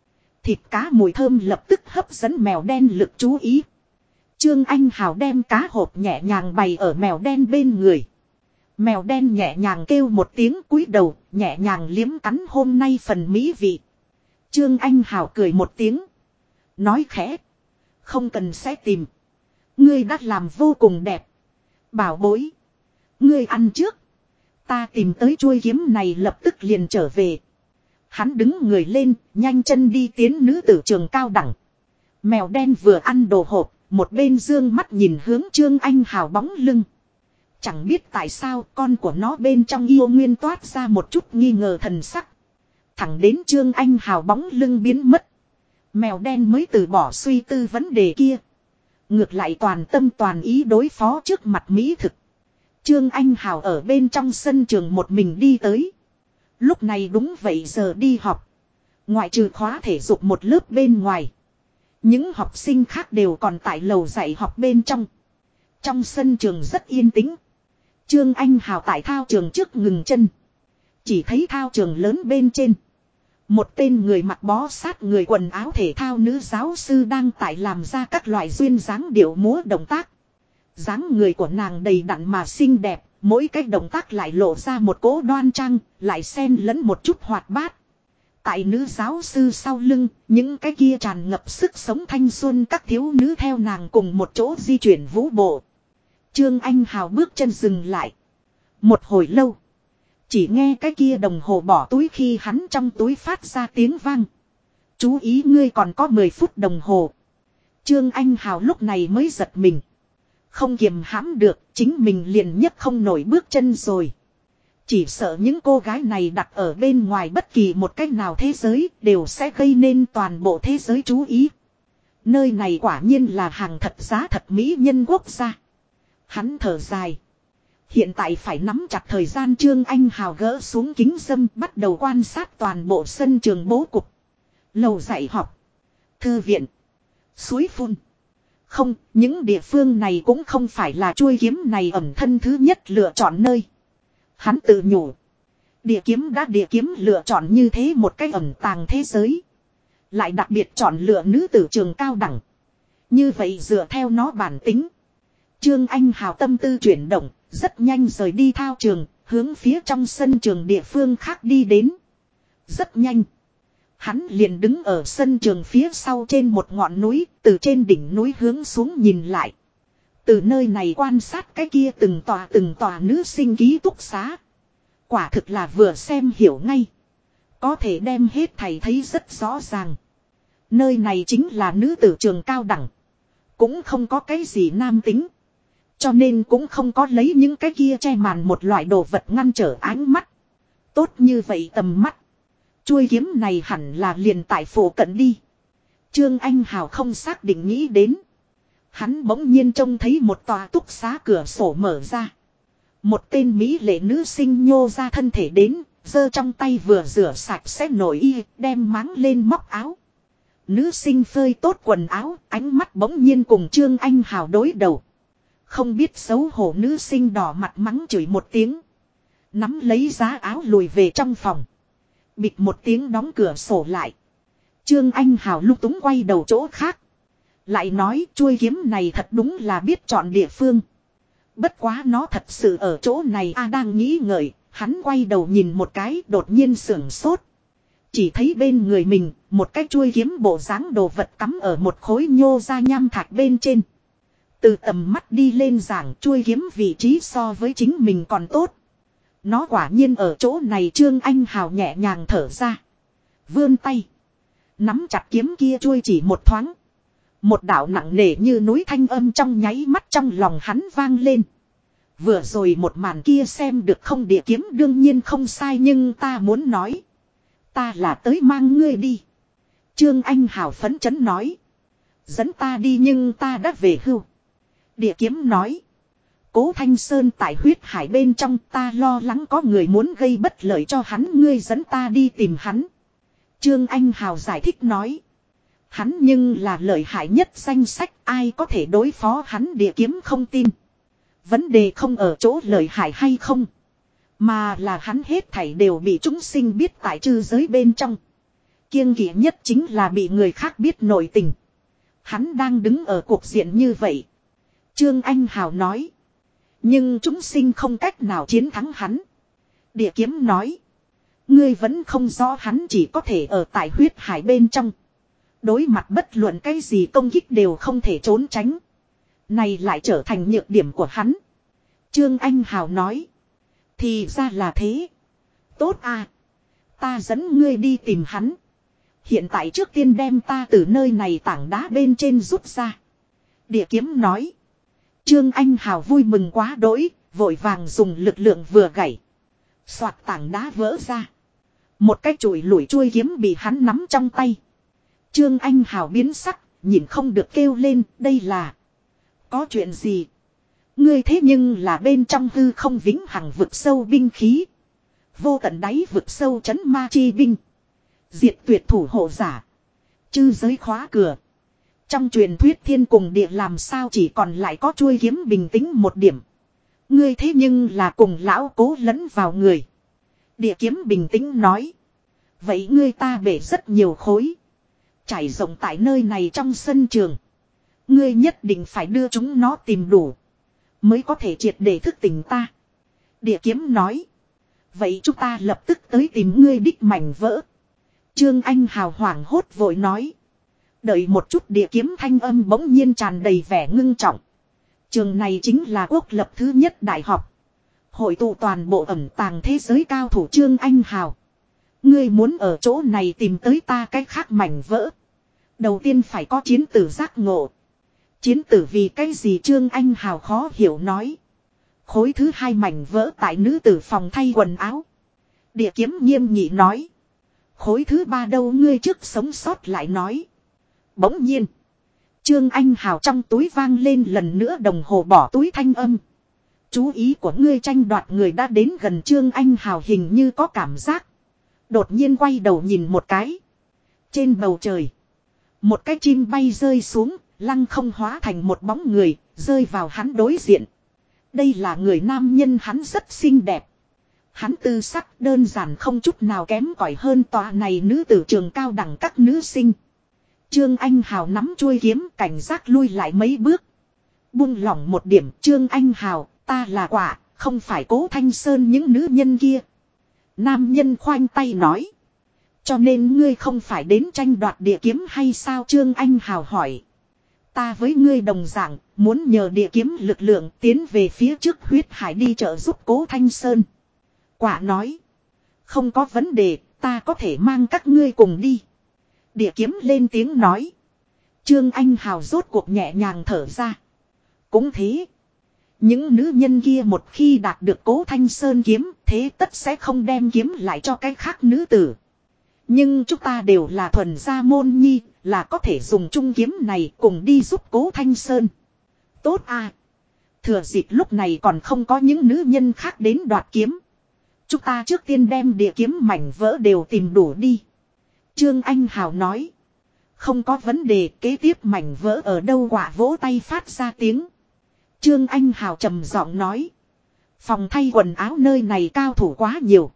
Thịt cá mùi thơm lập tức hấp dẫn mèo đen lực chú ý. Trương Anh Hào đem cá hộp nhẹ nhàng bày ở mèo đen bên người. Mèo đen nhẹ nhàng kêu một tiếng cúi đầu, nhẹ nhàng liếm cắn hôm nay phần mỹ vị. Trương Anh Hào cười một tiếng. Nói khẽ. Không cần sẽ tìm. Ngươi đã làm vô cùng đẹp. Bảo bối. Ngươi ăn trước. Ta tìm tới chuôi kiếm này lập tức liền trở về. Hắn đứng người lên, nhanh chân đi tiến nữ tử trường cao đẳng. Mèo đen vừa ăn đồ hộp, một bên dương mắt nhìn hướng Trương Anh Hào bóng lưng. Chẳng biết tại sao con của nó bên trong yêu nguyên toát ra một chút nghi ngờ thần sắc. Thẳng đến Trương Anh Hào bóng lưng biến mất. Mèo đen mới từ bỏ suy tư vấn đề kia. Ngược lại toàn tâm toàn ý đối phó trước mặt mỹ thực. Trương Anh Hào ở bên trong sân trường một mình đi tới. Lúc này đúng vậy giờ đi học. Ngoại trừ khóa thể dục một lớp bên ngoài. Những học sinh khác đều còn tại lầu dạy học bên trong. Trong sân trường rất yên tĩnh. Trương Anh Hào tại thao trường trước ngừng chân. Chỉ thấy thao trường lớn bên trên. Một tên người mặc bó sát người quần áo thể thao nữ giáo sư đang tại làm ra các loại duyên dáng điệu múa động tác. Dáng người của nàng đầy đặn mà xinh đẹp, mỗi cái động tác lại lộ ra một cỗ đoan trang, lại xen lẫn một chút hoạt bát. Tại nữ giáo sư sau lưng, những cái kia tràn ngập sức sống thanh xuân các thiếu nữ theo nàng cùng một chỗ di chuyển vũ bộ. Trương Anh Hào bước chân dừng lại. Một hồi lâu. Chỉ nghe cái kia đồng hồ bỏ túi khi hắn trong túi phát ra tiếng vang. Chú ý ngươi còn có 10 phút đồng hồ. Trương Anh Hào lúc này mới giật mình. Không kiềm hãm được, chính mình liền nhấc không nổi bước chân rồi. Chỉ sợ những cô gái này đặt ở bên ngoài bất kỳ một cách nào thế giới đều sẽ gây nên toàn bộ thế giới chú ý. Nơi này quả nhiên là hàng thật giá thật mỹ nhân quốc gia. Hắn thở dài. Hiện tại phải nắm chặt thời gian. Trương Anh Hào gỡ xuống kính dâm bắt đầu quan sát toàn bộ sân trường bố cục. Lầu dạy học. Thư viện. Suối phun. Không, những địa phương này cũng không phải là chuôi kiếm này ẩn thân thứ nhất lựa chọn nơi. Hắn tự nhủ. Địa kiếm lựa chọn như thế một cách ẩn tàng thế giới. Lại đặc biệt chọn lựa nữ tử trường cao đẳng. Như vậy dựa theo nó bản tính. Trương Anh Hào tâm tư chuyển động, rất nhanh rời đi thao trường, hướng phía trong sân trường địa phương khác đi đến. Rất nhanh. Hắn liền đứng ở sân trường phía sau trên một ngọn núi, từ trên đỉnh núi hướng xuống nhìn lại. Từ nơi này quan sát cái kia từng tòa nữ sinh ký túc xá. Quả thực là vừa xem hiểu ngay. Có thể đem hết thầy thấy rất rõ ràng. Nơi này chính là nữ tử trường cao đẳng. Cũng không có cái gì nam tính. Cho nên cũng không có lấy những cái kia che màn một loại đồ vật ngăn trở ánh mắt. Tốt như vậy tầm mắt. Chuôi kiếm này hẳn là liền tại phủ cận đi. Trương Anh Hào không xác định nghĩ đến. Hắn bỗng nhiên trông thấy một tòa túc xá cửa sổ mở ra. Một tên mỹ lệ nữ sinh nhô ra thân thể đến, giơ trong tay vừa rửa sạch sẽ nổi y, đem máng lên móc áo. Nữ sinh phơi tốt quần áo, ánh mắt bỗng nhiên cùng Trương Anh Hào đối đầu. Không biết xấu hổ nữ sinh đỏ mặt mắng chửi một tiếng. Nắm lấy giá áo lùi về trong phòng. Bịt một tiếng đóng cửa sổ lại. Trương Anh Hào lung túng quay đầu chỗ khác. Lại nói chuôi kiếm này thật đúng là biết chọn địa phương. Bất quá nó thật sự ở chỗ này đang nghĩ ngợi. Hắn quay đầu nhìn một cái đột nhiên sưởng sốt. Chỉ thấy bên người mình một cái chuôi kiếm bộ dáng đồ vật cắm ở một khối nhô ra nham thạch bên trên. Từ tầm mắt đi lên giảng chuôi kiếm vị trí so với chính mình còn tốt. Nó quả nhiên ở chỗ này. Trương Anh Hào nhẹ nhàng thở ra. Vươn tay. Nắm chặt kiếm kia chuôi chỉ một thoáng. Một đạo nặng nề như núi thanh âm trong nháy mắt trong lòng hắn vang lên. Vừa rồi một màn kia xem được không? Địa kiếm đương nhiên không sai, nhưng ta muốn nói. Ta là tới mang ngươi đi. Trương Anh Hào phấn chấn nói. Dẫn ta đi nhưng ta đã về hưu. Địa kiếm nói. Cố Thanh Sơn tại huyết hải bên trong, ta lo lắng có người muốn gây bất lợi cho hắn, ngươi dẫn ta đi tìm hắn. Trương Anh Hào giải thích nói. Hắn nhưng là lợi hại nhất danh sách, ai có thể đối phó hắn? Địa kiếm không tin. Vấn đề không ở chỗ lợi hại hay không, mà là hắn hết thảy đều bị chúng sinh biết tại trư giới bên trong. Kiêng kỵ nhất chính là bị người khác biết nội tình. Hắn đang đứng ở cuộc diện như vậy. Trương Anh Hào nói. Nhưng chúng sinh không cách nào chiến thắng hắn. Địa kiếm nói. Ngươi vẫn không rõ hắn chỉ có thể ở tại huyết hải bên trong. Đối mặt bất luận cái gì công kích đều không thể trốn tránh. Này lại trở thành nhược điểm của hắn. Trương Anh Hào nói. Thì ra là thế. Tốt à. Ta dẫn ngươi đi tìm hắn. Hiện tại trước tiên đem ta từ nơi này tảng đá bên trên rút ra. Địa kiếm nói. Trương Anh Hào vui mừng quá đỗi, vội vàng dùng lực lượng vừa gảy. Soạt tảng đá vỡ ra. Một cái chùi lủi chuôi kiếm bị hắn nắm trong tay. Trương Anh Hào biến sắc, nhìn không được kêu lên, đây là. Có chuyện gì? Ngươi thế nhưng là bên trong hư không vĩnh hằng vực sâu binh khí. Vô tận đáy vực sâu chấn ma chi binh. Diệt tuyệt thủ hộ giả. Chư giới khóa cửa. Trong truyền thuyết thiên cùng địa làm sao chỉ còn lại có chuôi kiếm bình tĩnh một điểm. Ngươi thế nhưng là cùng lão cố lẫn vào người. Địa kiếm bình tĩnh nói. Vậy ngươi ta bể rất nhiều khối. Trải rộng tại nơi này trong sân trường. Ngươi nhất định phải đưa chúng nó tìm đủ. Mới có thể triệt để thức tỉnh ta. Địa kiếm nói. Vậy chúng ta lập tức tới tìm ngươi đích mảnh vỡ. Trương Anh Hào hoảng hốt vội nói. Đợi một chút, địa kiếm thanh âm bỗng nhiên tràn đầy vẻ ngưng trọng. Trường này chính là quốc lập thứ nhất đại học. Hội tụ toàn bộ ẩn tàng thế giới cao thủ Trương Anh Hào. Ngươi muốn ở chỗ này tìm tới ta cái khác mảnh vỡ. Đầu tiên phải có chiến tử giác ngộ. Chiến tử vì cái gì Trương Anh Hào khó hiểu nói. Khối thứ hai mảnh vỡ tại nữ tử phòng thay quần áo. Địa kiếm nghiêm nghị nói. Khối thứ ba đâu ngươi trước sống sót lại nói. Bỗng nhiên. Trương Anh Hào trong túi vang lên lần nữa đồng hồ bỏ túi thanh âm. Chú ý của ngươi tranh đoạt người đã đến gần Trương Anh Hào hình như có cảm giác. Đột nhiên quay đầu nhìn một cái. Trên bầu trời. Một cái chim bay rơi xuống, lăng không hóa thành một bóng người, rơi vào hắn đối diện. Đây là người nam nhân, hắn rất xinh đẹp. Hắn tư sắc đơn giản không chút nào kém cỏi hơn tòa này nữ tử trường cao đẳng các nữ sinh. Trương Anh Hào nắm chuôi kiếm cảnh giác lui lại mấy bước. Buông lỏng một điểm, Trương Anh Hào, ta là Quả, không phải Cố Thanh Sơn những nữ nhân kia. Nam nhân khoanh tay nói. Cho nên ngươi không phải đến tranh đoạt địa kiếm hay sao Trương Anh Hào hỏi. Ta với ngươi đồng dạng, muốn nhờ địa kiếm lực lượng tiến về phía trước huyết hải đi trợ giúp Cố Thanh Sơn. Quả nói. Không có vấn đề, ta có thể mang các ngươi cùng đi. Địa kiếm lên tiếng nói. Trương Anh Hào rốt cuộc nhẹ nhàng thở ra. Cũng thế. Những nữ nhân kia một khi đạt được Cố Thanh Sơn kiếm, thế tất sẽ không đem kiếm lại cho cái khác nữ tử. Nhưng chúng ta đều là thuần gia môn nhi, là có thể dùng chung kiếm này cùng đi giúp Cố Thanh Sơn. Tốt à. Thừa dịp lúc này còn không có những nữ nhân khác đến đoạt kiếm. Chúng ta trước tiên đem địa kiếm mảnh vỡ đều tìm đủ đi. Trương Anh Hào nói. Không có vấn đề, kế tiếp mảnh vỡ ở đâu Quả vỗ tay phát ra tiếng. Trương Anh Hào trầm giọng nói. Phòng thay quần áo nơi này cao thủ quá nhiều.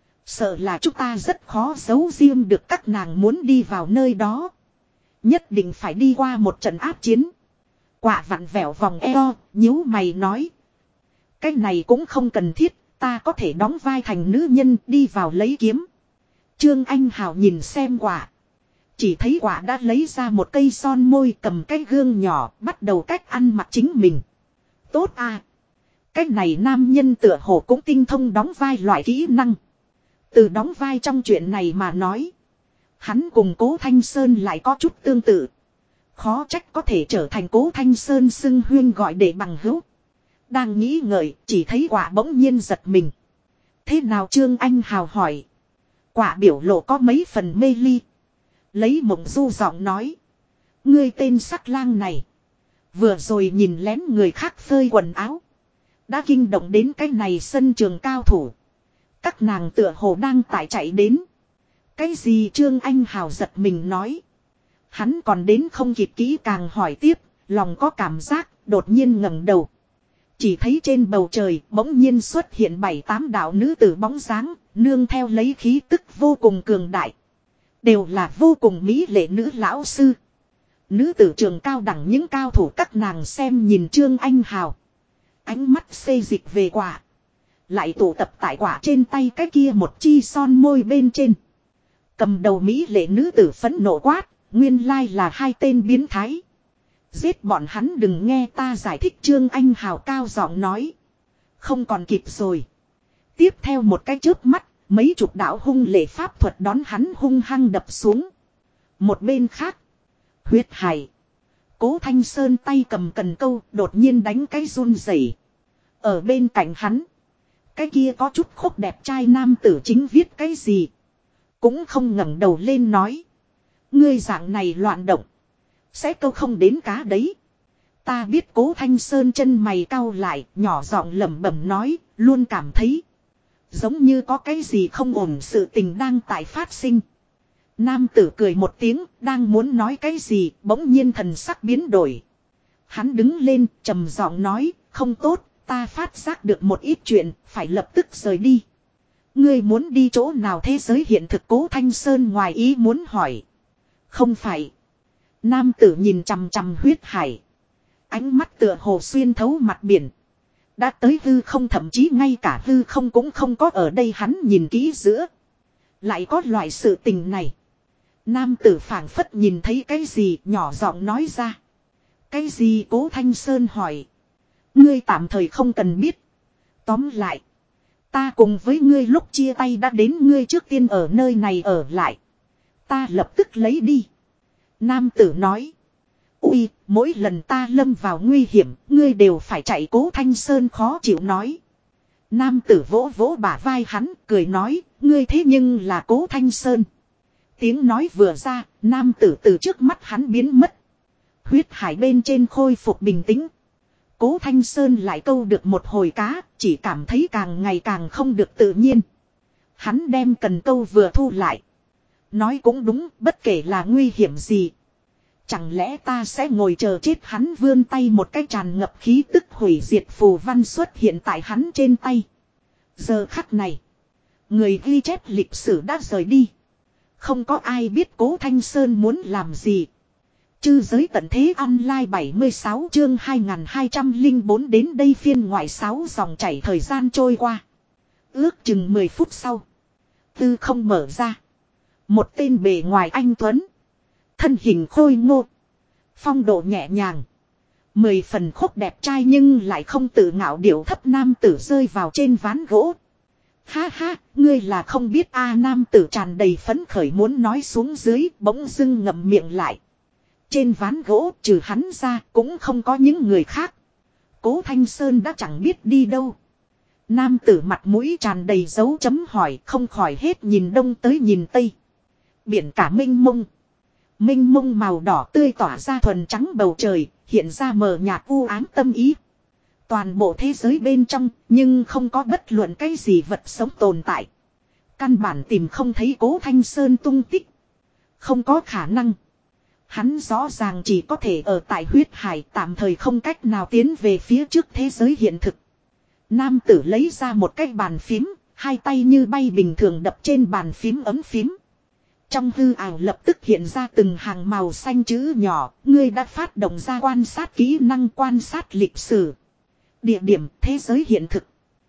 Sợ là chúng ta rất khó giấu riêng được các nàng muốn đi vào nơi đó. Nhất định phải đi qua một trận áp chiến. Quả vặn vẹo vòng eo, nhíu mày nói. Cái này cũng không cần thiết, ta có thể đóng vai thành nữ nhân đi vào lấy kiếm. Trương Anh Hào nhìn xem Quả. Chỉ thấy Quả đã lấy ra một cây son môi, cầm cái gương nhỏ, bắt đầu cách ăn mặc chính mình. Tốt à. Cái này nam nhân tựa hồ cũng tinh thông đóng vai loại kỹ năng. Từ đóng vai trong chuyện này mà nói. Hắn cùng Cố Thanh Sơn lại có chút tương tự. Khó trách có thể trở thành Cố Thanh Sơn xưng huyên gọi để bằng hữu. Đang nghĩ ngợi, chỉ thấy Quả bỗng nhiên giật mình. Thế nào Trương Anh Hào hỏi. Quả biểu lộ có mấy phần mê ly. Lấy mộng du giọng nói. Ngươi tên sắc lang này. Vừa rồi nhìn lén người khác phơi quần áo. Đã kinh động đến cái này sân trường cao thủ. Các nàng tựa hồ đang tải chạy đến. Cái gì Trương Anh Hào giật mình nói. Hắn còn đến không kịp kỹ càng hỏi tiếp. Lòng có cảm giác đột nhiên ngẩng đầu. Chỉ thấy trên bầu trời bỗng nhiên xuất hiện 7-8 đạo nữ tử bóng dáng. Nương theo lấy khí tức vô cùng cường đại. Đều là vô cùng mỹ lệ nữ lão sư. Nữ tử trường cao đẳng những cao thủ các nàng xem nhìn Trương Anh Hào. Ánh mắt xê dịch về quả. Lại tụ tập tại quả trên tay cái kia một chi son môi bên trên. Cầm đầu mỹ lệ nữ tử phẫn nộ quát. Nguyên lai là hai tên biến thái. Giết bọn hắn đừng nghe ta giải thích Trương Anh Hào cao giọng nói. Không còn kịp rồi. Tiếp theo một cái chớp mắt. Mấy chục đạo hung lệ pháp thuật đón hắn hung hăng đập xuống. Một bên khác. Huyết hải. Cố Thanh Sơn tay cầm cần câu đột nhiên đánh cái run rẩy. Ở bên cạnh hắn. Cái kia có chút khốc đẹp trai nam tử chính viết cái gì. Cũng không ngẩng đầu lên nói. Ngươi dạng này loạn động. Sẽ câu không đến cá đấy. Ta biết Cố Thanh Sơn chân mày cau lại nhỏ giọng lẩm bẩm nói. Luôn cảm thấy. Giống như có cái gì không ổn sự tình đang tại phát sinh. Nam tử cười một tiếng, đang muốn nói cái gì, bỗng nhiên thần sắc biến đổi. Hắn đứng lên, trầm giọng nói, không tốt, ta phát giác được một ít chuyện, phải lập tức rời đi. Ngươi muốn đi chỗ nào thế giới hiện thực Cố Thanh Sơn ngoài ý muốn hỏi. Không phải. Nam tử nhìn chằm chằm huyết hải. Ánh mắt tựa hồ xuyên thấu mặt biển. Đã tới hư không thậm chí ngay cả hư không cũng không có ở đây hắn nhìn kỹ giữa. Lại có loại sự tình này. Nam tử phảng phất nhìn thấy cái gì nhỏ giọng nói ra. Cái gì Cố Thanh Sơn hỏi. Ngươi tạm thời không cần biết. Tóm lại. Ta cùng với ngươi lúc chia tay đã đến ngươi trước tiên ở nơi này ở lại. Ta lập tức lấy đi. Nam tử nói. Ui, mỗi lần ta lâm vào nguy hiểm, ngươi đều phải chạy Cố Thanh Sơn khó chịu nói. Nam tử vỗ vỗ bả vai hắn, cười nói, ngươi thế nhưng là Cố Thanh Sơn. Tiếng nói vừa ra, nam tử từ trước mắt hắn biến mất. Huyết hải bên trên khôi phục bình tĩnh. Cố Thanh Sơn lại câu được một hồi cá, chỉ cảm thấy càng ngày càng không được tự nhiên. Hắn đem cần câu vừa thu lại. Nói cũng đúng, bất kể là nguy hiểm gì. Chẳng lẽ ta sẽ ngồi chờ chết hắn vươn tay một cái tràn ngập khí tức hủy diệt phù văn xuất hiện tại hắn trên tay. Giờ khắc này, người ghi chép lịch sử đã rời đi. Không có ai biết Cố Thanh Sơn muốn làm gì. Chư giới tận thế online 76 chương 2204 đến đây phiên ngoại 6 dòng chảy thời gian trôi qua. Ước chừng 10 phút sau. Tư không mở ra. Một tên bề ngoài anh Tuấn. Thân hình khôi ngô. Phong độ nhẹ nhàng. 10 phần khúc đẹp trai nhưng lại không tự ngạo điệu thấp nam tử rơi vào trên ván gỗ. Ha ha, ngươi là không biết a nam tử tràn đầy phấn khởi muốn nói xuống dưới bỗng dưng ngậm miệng lại. Trên ván gỗ trừ hắn ra cũng không có những người khác. Cố Thanh Sơn đã chẳng biết đi đâu. Nam tử mặt mũi tràn đầy dấu chấm hỏi không khỏi hết nhìn đông tới nhìn tây. Biển cả mênh mông. Mênh mông màu đỏ tươi tỏa ra thuần trắng bầu trời, hiện ra mờ nhạt u ám tâm ý. Toàn bộ thế giới bên trong, nhưng không có bất luận cái gì vật sống tồn tại. Căn bản tìm không thấy Cố Thanh Sơn tung tích. Không có khả năng. Hắn rõ ràng chỉ có thể ở tại huyết hải tạm thời không cách nào tiến về phía trước thế giới hiện thực. Nam tử lấy ra một cái bàn phím, hai tay như bay bình thường đập trên bàn phím ấm phím. Trong hư ảo lập tức hiện ra từng hàng màu xanh chữ nhỏ, ngươi đã phát động ra quan sát kỹ năng quan sát lịch sử. Địa điểm thế giới hiện thực.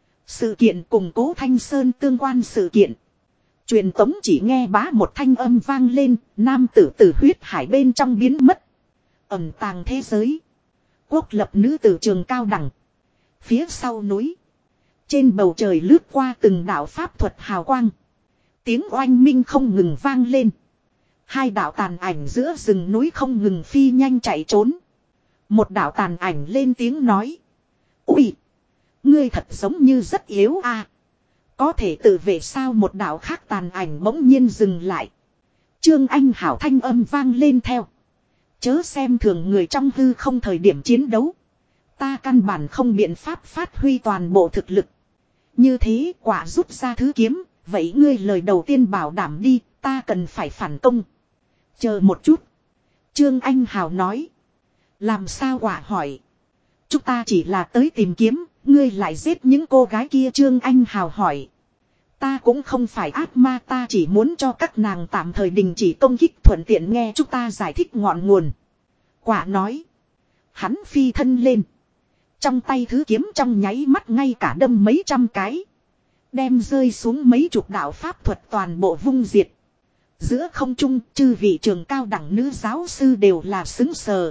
Sự kiện cùng Cố Thanh Sơn tương quan sự kiện. Truyền tống chỉ nghe bá một thanh âm vang lên, nam tử từ huyết hải bên trong biến mất. Ẩn tàng thế giới. Quốc lập nữ tử trường cao đẳng. Phía sau núi. Trên bầu trời lướt qua từng đạo pháp thuật hào quang. Tiếng oanh minh không ngừng vang lên. Hai đạo tàn ảnh giữa rừng núi không ngừng phi nhanh chạy trốn. Một đạo tàn ảnh lên tiếng nói. Ui! Ngươi thật giống như rất yếu à. Có thể tự vệ sao một đạo khác tàn ảnh bỗng nhiên dừng lại. Trương Anh Hảo thanh âm vang lên theo. Chớ xem thường người trong hư không thời điểm chiến đấu. Ta căn bản không biện pháp phát huy toàn bộ thực lực. Như thế quả rút ra thứ kiếm. Vậy ngươi lời đầu tiên bảo đảm đi. Ta cần phải phản công. Chờ một chút. Trương Anh Hảo nói. Làm sao quả hỏi. Chúng ta chỉ là tới tìm kiếm. Ngươi lại giết những cô gái kia Trương Anh Hảo hỏi. Ta cũng không phải ác ma, ta chỉ muốn cho các nàng tạm thời đình chỉ công kích, thuận tiện nghe chúng ta giải thích ngọn nguồn. Quả nói. Hắn phi thân lên. Trong tay thứ kiếm trong nháy mắt ngay cả đâm mấy trăm cái. Đem rơi xuống mấy chục đạo pháp thuật toàn bộ vung diệt. Giữa không trung, chư vị trường cao đẳng nữ giáo sư đều là xứng sờ.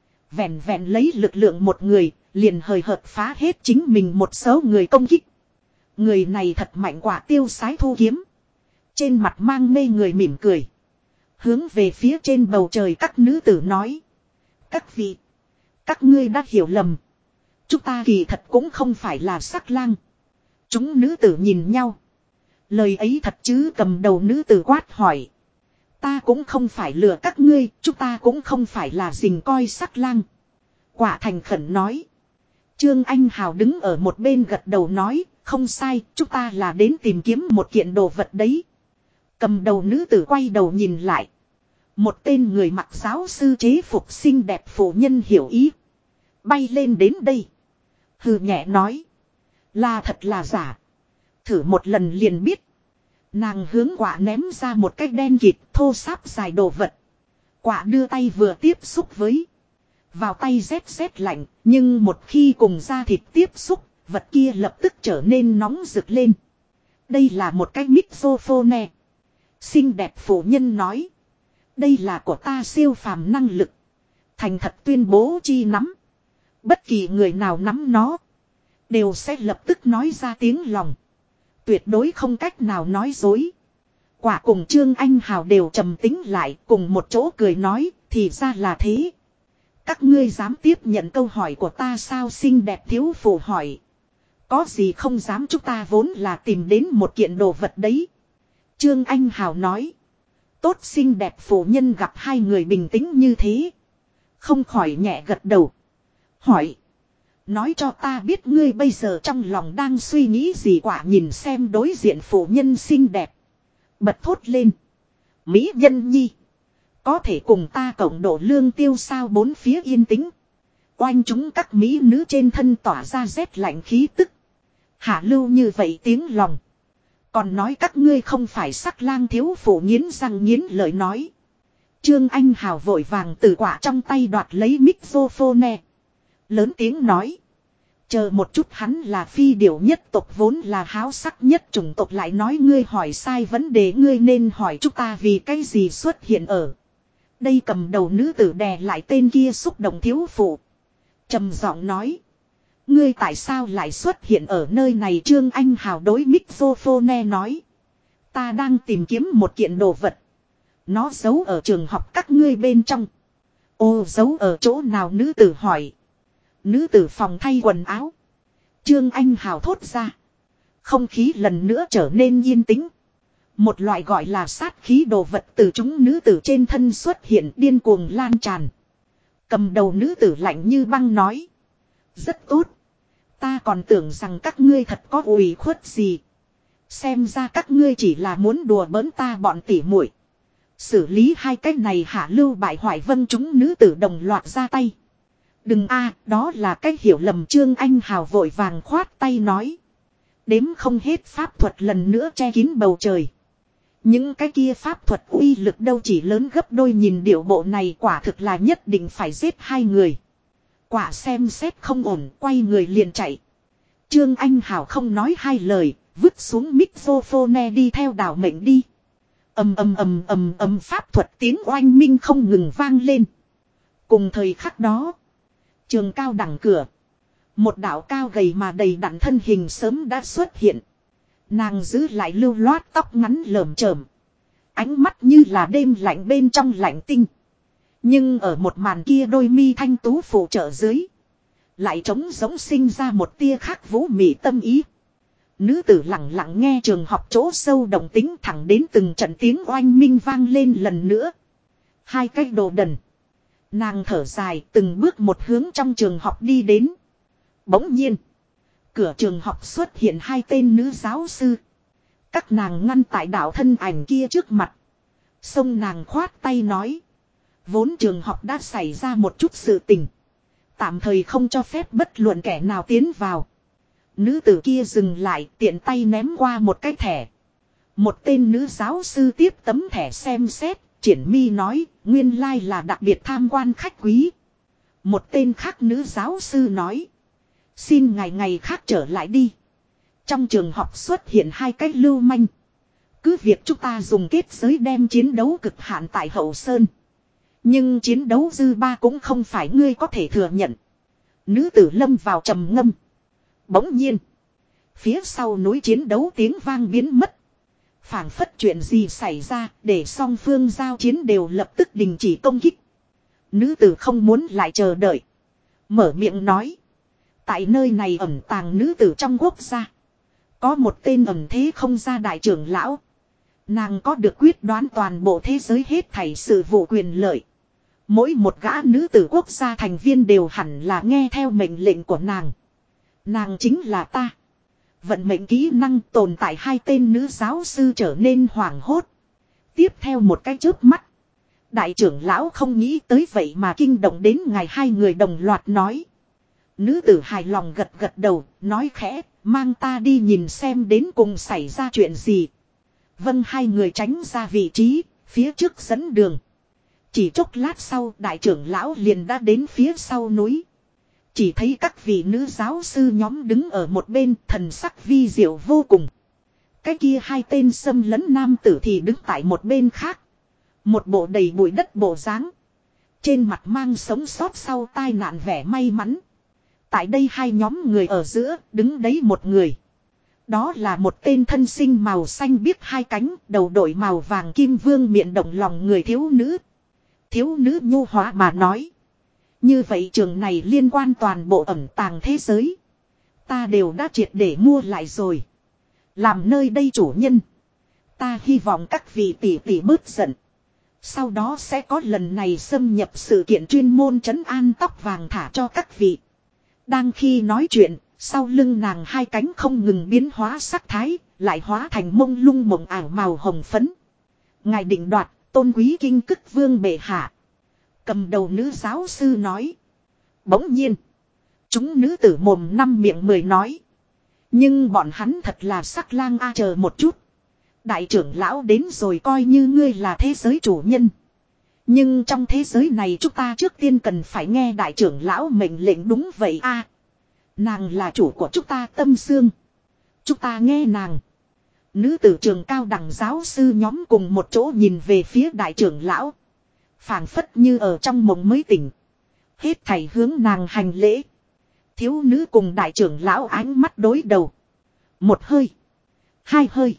Vẹn vẹn lấy lực lượng một người, liền hời hợt phá hết chính mình một số người công kích. Người này thật mạnh, quả tiêu sái thu kiếm. Trên mặt mang mê người mỉm cười. Hướng về phía trên bầu trời các nữ tử nói. Các vị, các ngươi đã hiểu lầm. Chúng ta kỳ thật cũng không phải là sắc lang. Chúng nữ tử nhìn nhau. Lời ấy thật chứ? Cầm đầu nữ tử quát hỏi. Ta cũng không phải lừa các ngươi, chúng ta cũng không phải là dình coi sắc lang. Quả thành khẩn nói. Trương Anh Hào đứng ở một bên gật đầu nói, không sai, chúng ta là đến tìm kiếm một kiện đồ vật đấy. Cầm đầu nữ tử quay đầu nhìn lại. Một tên người mặc giáo sư chế phục xinh đẹp phụ nhân hiểu ý. Bay lên đến đây. Hừ nhẹ nói. Là thật là giả. Thử một lần liền biết. Nàng hướng quả ném ra một cái đen kịt thô sáp dài đồ vật. Quả đưa tay vừa tiếp xúc với. Vào tay rét rét lạnh. Nhưng một khi cùng da thịt tiếp xúc. Vật kia lập tức trở nên nóng rực lên. Đây là một cái mixophone. Xinh đẹp phụ nhân nói. Đây là của ta siêu phàm năng lực. Thành thật tuyên bố chi nắm. Bất kỳ người nào nắm nó. Đều sẽ lập tức nói ra tiếng lòng. Tuyệt đối không cách nào nói dối. Quả cùng Trương Anh Hào đều trầm tính lại cùng một chỗ cười nói. Thì ra là thế. Các ngươi dám tiếp nhận câu hỏi của ta sao? Xinh đẹp thiếu phụ hỏi. Có gì không dám, chúng ta vốn là tìm đến một kiện đồ vật đấy. Trương Anh Hào nói. Tốt, xinh đẹp phụ nhân gặp hai người bình tĩnh như thế. Không khỏi nhẹ gật đầu. Hỏi. Nói cho ta biết ngươi bây giờ trong lòng đang suy nghĩ gì? Quả nhìn xem đối diện phụ nhân xinh đẹp. Bật thốt lên. Mỹ nhân nhi. Có thể cùng ta cộng độ lương tiêu sao? Bốn phía yên tĩnh. Oanh chúng các mỹ nữ trên thân tỏa ra rét lạnh khí tức. Hạ lưu như vậy tiếng lòng. Còn nói các ngươi không phải sắc lang, thiếu phụ nghiến răng nghiến lợi nói. Trương Anh Hào vội vàng từ quả trong tay đoạt lấy mixophone. Lớn tiếng nói. Chờ một chút, hắn là phi điểu nhất tộc, vốn là háo sắc nhất chủng tộc, lại nói ngươi hỏi sai vấn đề, ngươi nên hỏi chúng ta vì cái gì xuất hiện ở đây. Cầm đầu nữ tử đè lại tên kia xúc động thiếu phụ. Trầm giọng nói. Ngươi tại sao lại xuất hiện ở nơi này? Trương Anh Hào đối mixophone nói. Ta đang tìm kiếm một kiện đồ vật. Nó giấu ở trường học các ngươi bên trong. Ô, giấu ở chỗ nào? Nữ tử hỏi. Nữ tử phòng thay quần áo. Trương Anh Hào thốt ra. Không khí lần nữa trở nên yên tĩnh. Một loại gọi là sát khí đồ vật từ chúng nữ tử trên thân xuất hiện, điên cuồng lan tràn. Cầm đầu nữ tử lạnh như băng nói. Rất tốt. Ta còn tưởng rằng các ngươi thật có ủy khuất gì. Xem ra các ngươi chỉ là muốn đùa bỡn ta bọn tỉ muội. Xử lý hai cái này hạ lưu bại hoại. Vâng, chúng nữ tử đồng loạt ra tay. Đừng a, đó là cái hiểu lầm. Trương Anh Hào vội vàng khoát tay nói. Đếm không hết pháp thuật lần nữa che kín bầu trời. Những cái kia pháp thuật uy lực đâu chỉ lớn gấp đôi. Nhìn điệu bộ này quả thực là nhất định phải giết hai người. Quả xem xét không ổn, quay người liền chạy. Trương Anh Hào không nói hai lời, vứt xuống mixophone đi theo đảo mệnh đi. Pháp thuật tiếng oanh minh không ngừng vang lên. Cùng thời khắc đó, trường cao đẳng cửa, một đạo cao gầy mà đầy đặn thân hình sớm đã xuất hiện. Nàng giữ lại lưu loát tóc ngắn lởm chởm, ánh mắt như là đêm lạnh bên trong lạnh tinh. Nhưng ở một màn kia đôi mi thanh tú phụ trợ dưới, lại trống giống sinh ra một tia khác vũ mị tâm ý. Nữ tử lặng lặng nghe trường học chỗ sâu động tính, thẳng đến từng trận tiếng oanh minh vang lên lần nữa. Hai cái đồ đần. Nàng thở dài từng bước một hướng trong trường học đi đến. Bỗng nhiên, cửa trường học xuất hiện hai tên nữ giáo sư. Các nàng ngăn tại đạo thân ảnh kia trước mặt. Xông nàng khoát tay nói. Vốn trường học đã xảy ra một chút sự tình. Tạm thời không cho phép bất luận kẻ nào tiến vào. Nữ tử kia dừng lại, tiện tay ném qua một cái thẻ. Một tên nữ giáo sư tiếp tấm thẻ xem xét, triển mi nói, nguyên lai là đặc biệt tham quan khách quý. Một tên khác nữ giáo sư nói, xin ngày khác trở lại đi. Trong trường học xuất hiện hai cái lưu manh. Cứ việc chúng ta dùng kết giới đem chiến đấu cực hạn tại hậu sơn. Nhưng chiến đấu dư ba cũng không phải ngươi có thể thừa nhận. Nữ tử lâm vào trầm ngâm. Bỗng nhiên, phía sau núi chiến đấu tiếng vang biến mất. Phảng phất chuyện gì xảy ra để song phương giao chiến đều lập tức đình chỉ công kích. Nữ tử không muốn lại chờ đợi. Mở miệng nói. Tại nơi này ẩn tàng nữ tử trong quốc gia. Có một tên ẩn thế không ra đại trưởng lão. Nàng có được quyết đoán toàn bộ thế giới hết thảy sự vụ quyền lợi. Mỗi một gã nữ tử quốc gia thành viên đều hẳn là nghe theo mệnh lệnh của nàng. Nàng chính là ta. Vận mệnh kỹ năng tồn tại hai tên nữ giáo sư trở nên hoảng hốt. Tiếp theo một cái chớp mắt. Đại trưởng lão không nghĩ tới vậy mà kinh động đến ngày hai người đồng loạt nói. Nữ tử hài lòng gật gật đầu, nói khẽ, mang ta đi nhìn xem đến cùng xảy ra chuyện gì. Vâng, hai người tránh ra vị trí, phía trước dẫn đường. Chỉ chốc lát sau đại trưởng lão liền đã đến phía sau núi. Chỉ thấy các vị nữ giáo sư nhóm đứng ở một bên thần sắc vi diệu vô cùng. Cái kia hai tên xâm lấn nam tử thì đứng tại một bên khác. Một bộ đầy bụi đất bộ dáng. Trên mặt mang sống sót sau tai nạn vẻ may mắn. Tại đây hai nhóm người ở giữa đứng đấy một người. Đó là một tên thân sinh màu xanh biếc hai cánh, đầu đội màu vàng kim vương miệng động lòng người thiếu nữ. Thiếu nữ nhu hóa mà nói. Như vậy trường này liên quan toàn bộ ẩn tàng thế giới. Ta đều đã triệt để mua lại rồi. Làm nơi đây chủ nhân. Ta hy vọng các vị tỷ tỷ bớt giận. Sau đó sẽ có lần này xâm nhập sự kiện chuyên môn trấn an tóc vàng thả cho các vị. Đang khi nói chuyện, sau lưng nàng hai cánh không ngừng biến hóa sắc thái, lại hóa thành mông lung mộng ảo màu hồng phấn. Ngài định đoạt, tôn quý kinh cức vương bệ hạ. Cầm đầu nữ giáo sư nói. Bỗng nhiên, chúng nữ tử mồm năm miệng mười nói. Nhưng bọn hắn thật là sắc lang a, chờ một chút. Đại trưởng lão đến rồi, coi như ngươi là thế giới chủ nhân. Nhưng trong thế giới này chúng ta trước tiên cần phải nghe đại trưởng lão mệnh lệnh, đúng vậy a. Nàng là chủ của chúng ta tâm xương. Chúng ta nghe nàng. Nữ tử trường cao đẳng giáo sư nhóm cùng một chỗ nhìn về phía đại trưởng lão. Phảng phất như ở trong mộng mới tỉnh. Hết thảy hướng nàng hành lễ. Thiếu nữ cùng đại trưởng lão ánh mắt đối đầu. Một hơi. Hai hơi.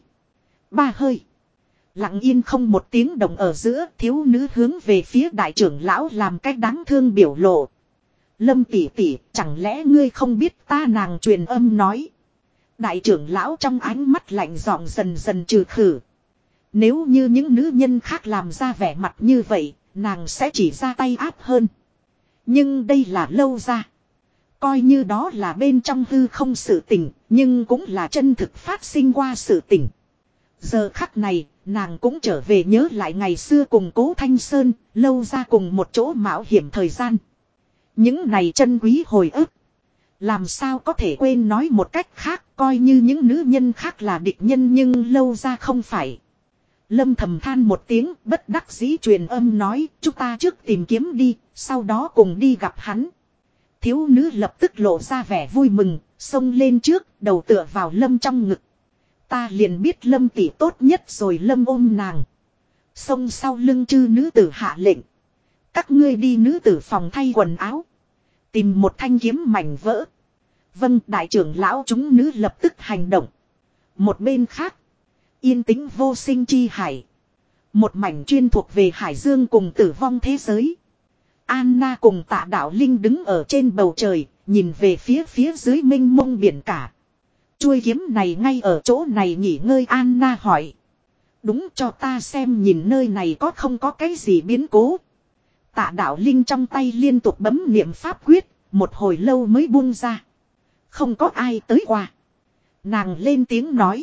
Ba hơi. Lặng yên không một tiếng động ở giữa, thiếu nữ hướng về phía đại trưởng lão làm cách đáng thương biểu lộ. Lâm tỷ tỷ, chẳng lẽ ngươi không biết ta, nàng truyền âm nói. Đại trưởng lão trong ánh mắt lạnh giọng dần dần trừ khử. Nếu như những nữ nhân khác làm ra vẻ mặt như vậy, nàng sẽ chỉ ra tay áp hơn. Nhưng đây là lâu ra. Coi như đó là bên trong hư không sự tình, nhưng cũng là chân thực phát sinh qua sự tình. Giờ khắc này, nàng cũng trở về nhớ lại ngày xưa cùng Cố Thanh Sơn, lâu ra cùng một chỗ mạo hiểm thời gian. Những này chân quý hồi ức. Làm sao có thể quên, nói một cách khác, coi như những nữ nhân khác là địch nhân nhưng lâu ra không phải. Lâm thầm than một tiếng, bất đắc dĩ truyền âm nói, chúng ta trước tìm kiếm đi, sau đó cùng đi gặp hắn. Thiếu nữ lập tức lộ ra vẻ vui mừng, xông lên trước, đầu tựa vào Lâm trong ngực. Ta liền biết Lâm tỷ tốt nhất rồi. Lâm ôm nàng. Xông sau lưng chư nữ tử hạ lệnh. Các ngươi đi nữ tử phòng thay quần áo. Tìm một thanh kiếm mảnh vỡ. Vâng, đại trưởng lão. Chúng nữ lập tức hành động. Một bên khác. Yên tĩnh vô sinh chi hải. Một mảnh chuyên thuộc về hải dương cùng tử vong thế giới. Anna cùng Tạ Đạo Linh đứng ở trên bầu trời. Nhìn về phía dưới mênh mông biển cả. Chuôi kiếm này ngay ở chỗ này nghỉ ngơi, Anna hỏi. Đúng, cho ta xem nhìn nơi này có không có cái gì biến cố. Tạ Đạo Linh trong tay liên tục bấm niệm pháp quyết, một hồi lâu mới buông ra. Không có ai tới qua. Nàng lên tiếng nói.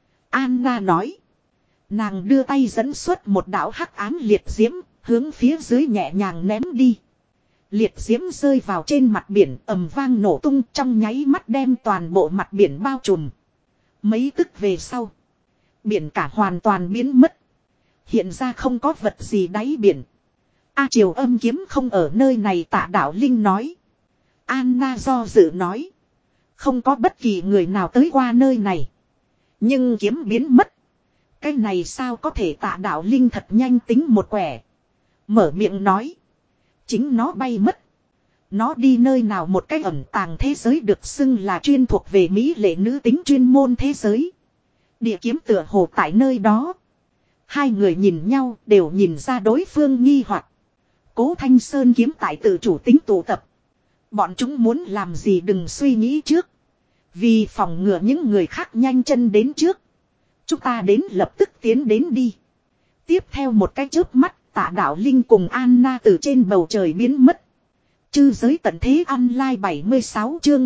Anna nói. Nàng đưa tay dẫn xuất một đạo hắc ám liệt diễm, hướng phía dưới nhẹ nhàng ném đi. Liệt diễm rơi vào trên mặt biển ầm vang nổ tung trong nháy mắt đem toàn bộ mặt biển bao trùm. Mấy tức về sau. Biển cả hoàn toàn biến mất. Hiện ra không có vật gì đáy biển. A Triều Âm kiếm không ở nơi này, Tạ Đạo Linh nói. Anna do dự nói. Không có bất kỳ người nào tới qua nơi này. Nhưng kiếm biến mất. Cái này sao có thể, Tạ Đạo Linh thật nhanh tính một quẻ. Mở miệng nói. Chính nó bay mất. Nó đi nơi nào, một cái ẩn tàng thế giới được xưng là chuyên thuộc về mỹ lệ nữ tính chuyên môn thế giới. Địa kiếm tựa hồ tại nơi đó. Hai người nhìn nhau đều nhìn ra đối phương nghi hoặc. Cố Thanh Sơn kiếm tại tự chủ tính tụ tập. Bọn chúng muốn làm gì đừng suy nghĩ trước. Vì phòng ngừa những người khác nhanh chân đến trước. Chúng ta đến lập tức tiến đến đi. Tiếp theo một cái chớp mắt, Tạ Đạo Linh cùng Anna từ trên bầu trời biến mất. Chư giới tận thế online 76 chương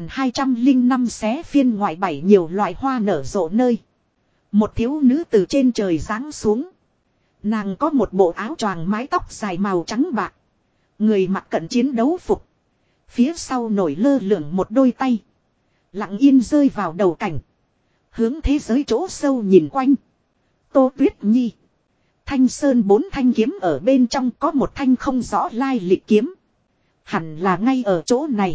2205 xé phiên ngoại 7 nhiều loại hoa nở rộ nơi. Một thiếu nữ từ trên trời giáng xuống. Nàng có một bộ áo choàng mái tóc dài màu trắng bạc. Người mặc cận chiến đấu phục. Phía sau nổi lơ lửng một đôi tay. Lặng yên rơi vào đầu cảnh. Hướng thế giới chỗ sâu nhìn quanh. Tô Tuyết Nhi. Thanh Sơn 4 thanh kiếm ở bên trong, có một thanh không rõ lai lịch kiếm. Hẳn là ngay ở chỗ này.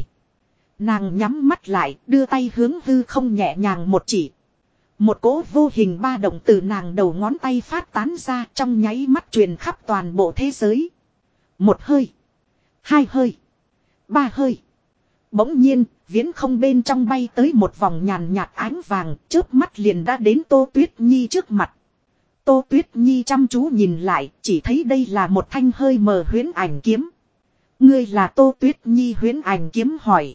Nàng nhắm mắt lại, đưa tay hướng hư không nhẹ nhàng một chỉ. Một cỗ vô hình ba động từ nàng đầu ngón tay phát tán ra, trong nháy mắt truyền khắp toàn bộ thế giới. Một hơi. Hai hơi. Ba hơi. Bỗng nhiên, viễn không bên trong bay tới một vòng nhàn nhạt ánh vàng, chớp mắt liền đã đến Tô Tuyết Nhi trước mặt. Tô Tuyết Nhi chăm chú nhìn lại, chỉ thấy đây là một thanh hơi mờ huyễn ảnh kiếm. Ngươi là Tô Tuyết Nhi? Huyễn ảnh kiếm hỏi.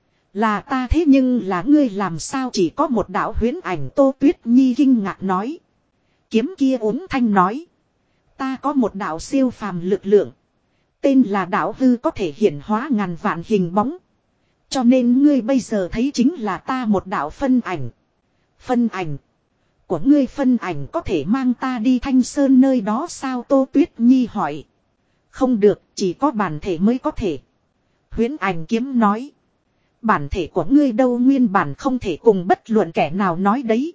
Là ta, thế nhưng là ngươi làm sao chỉ có một đạo huyễn ảnh? Tô Tuyết Nhi kinh ngạc nói. Kiếm kia ốm thanh nói. Ta có một đạo siêu phàm lực lượng. Tên là đạo hư, có thể hiển hóa ngàn vạn hình bóng. Cho nên ngươi bây giờ thấy chính là ta một đạo phân ảnh. Phân ảnh của ngươi? Phân ảnh có thể mang ta đi Thanh Sơn nơi đó sao? Tô Tuyết Nhi hỏi. Không được, chỉ có bản thể mới có thể. Huyễn ảnh kiếm nói. Bản thể của ngươi đâu? Nguyên bản không thể cùng bất luận kẻ nào nói đấy.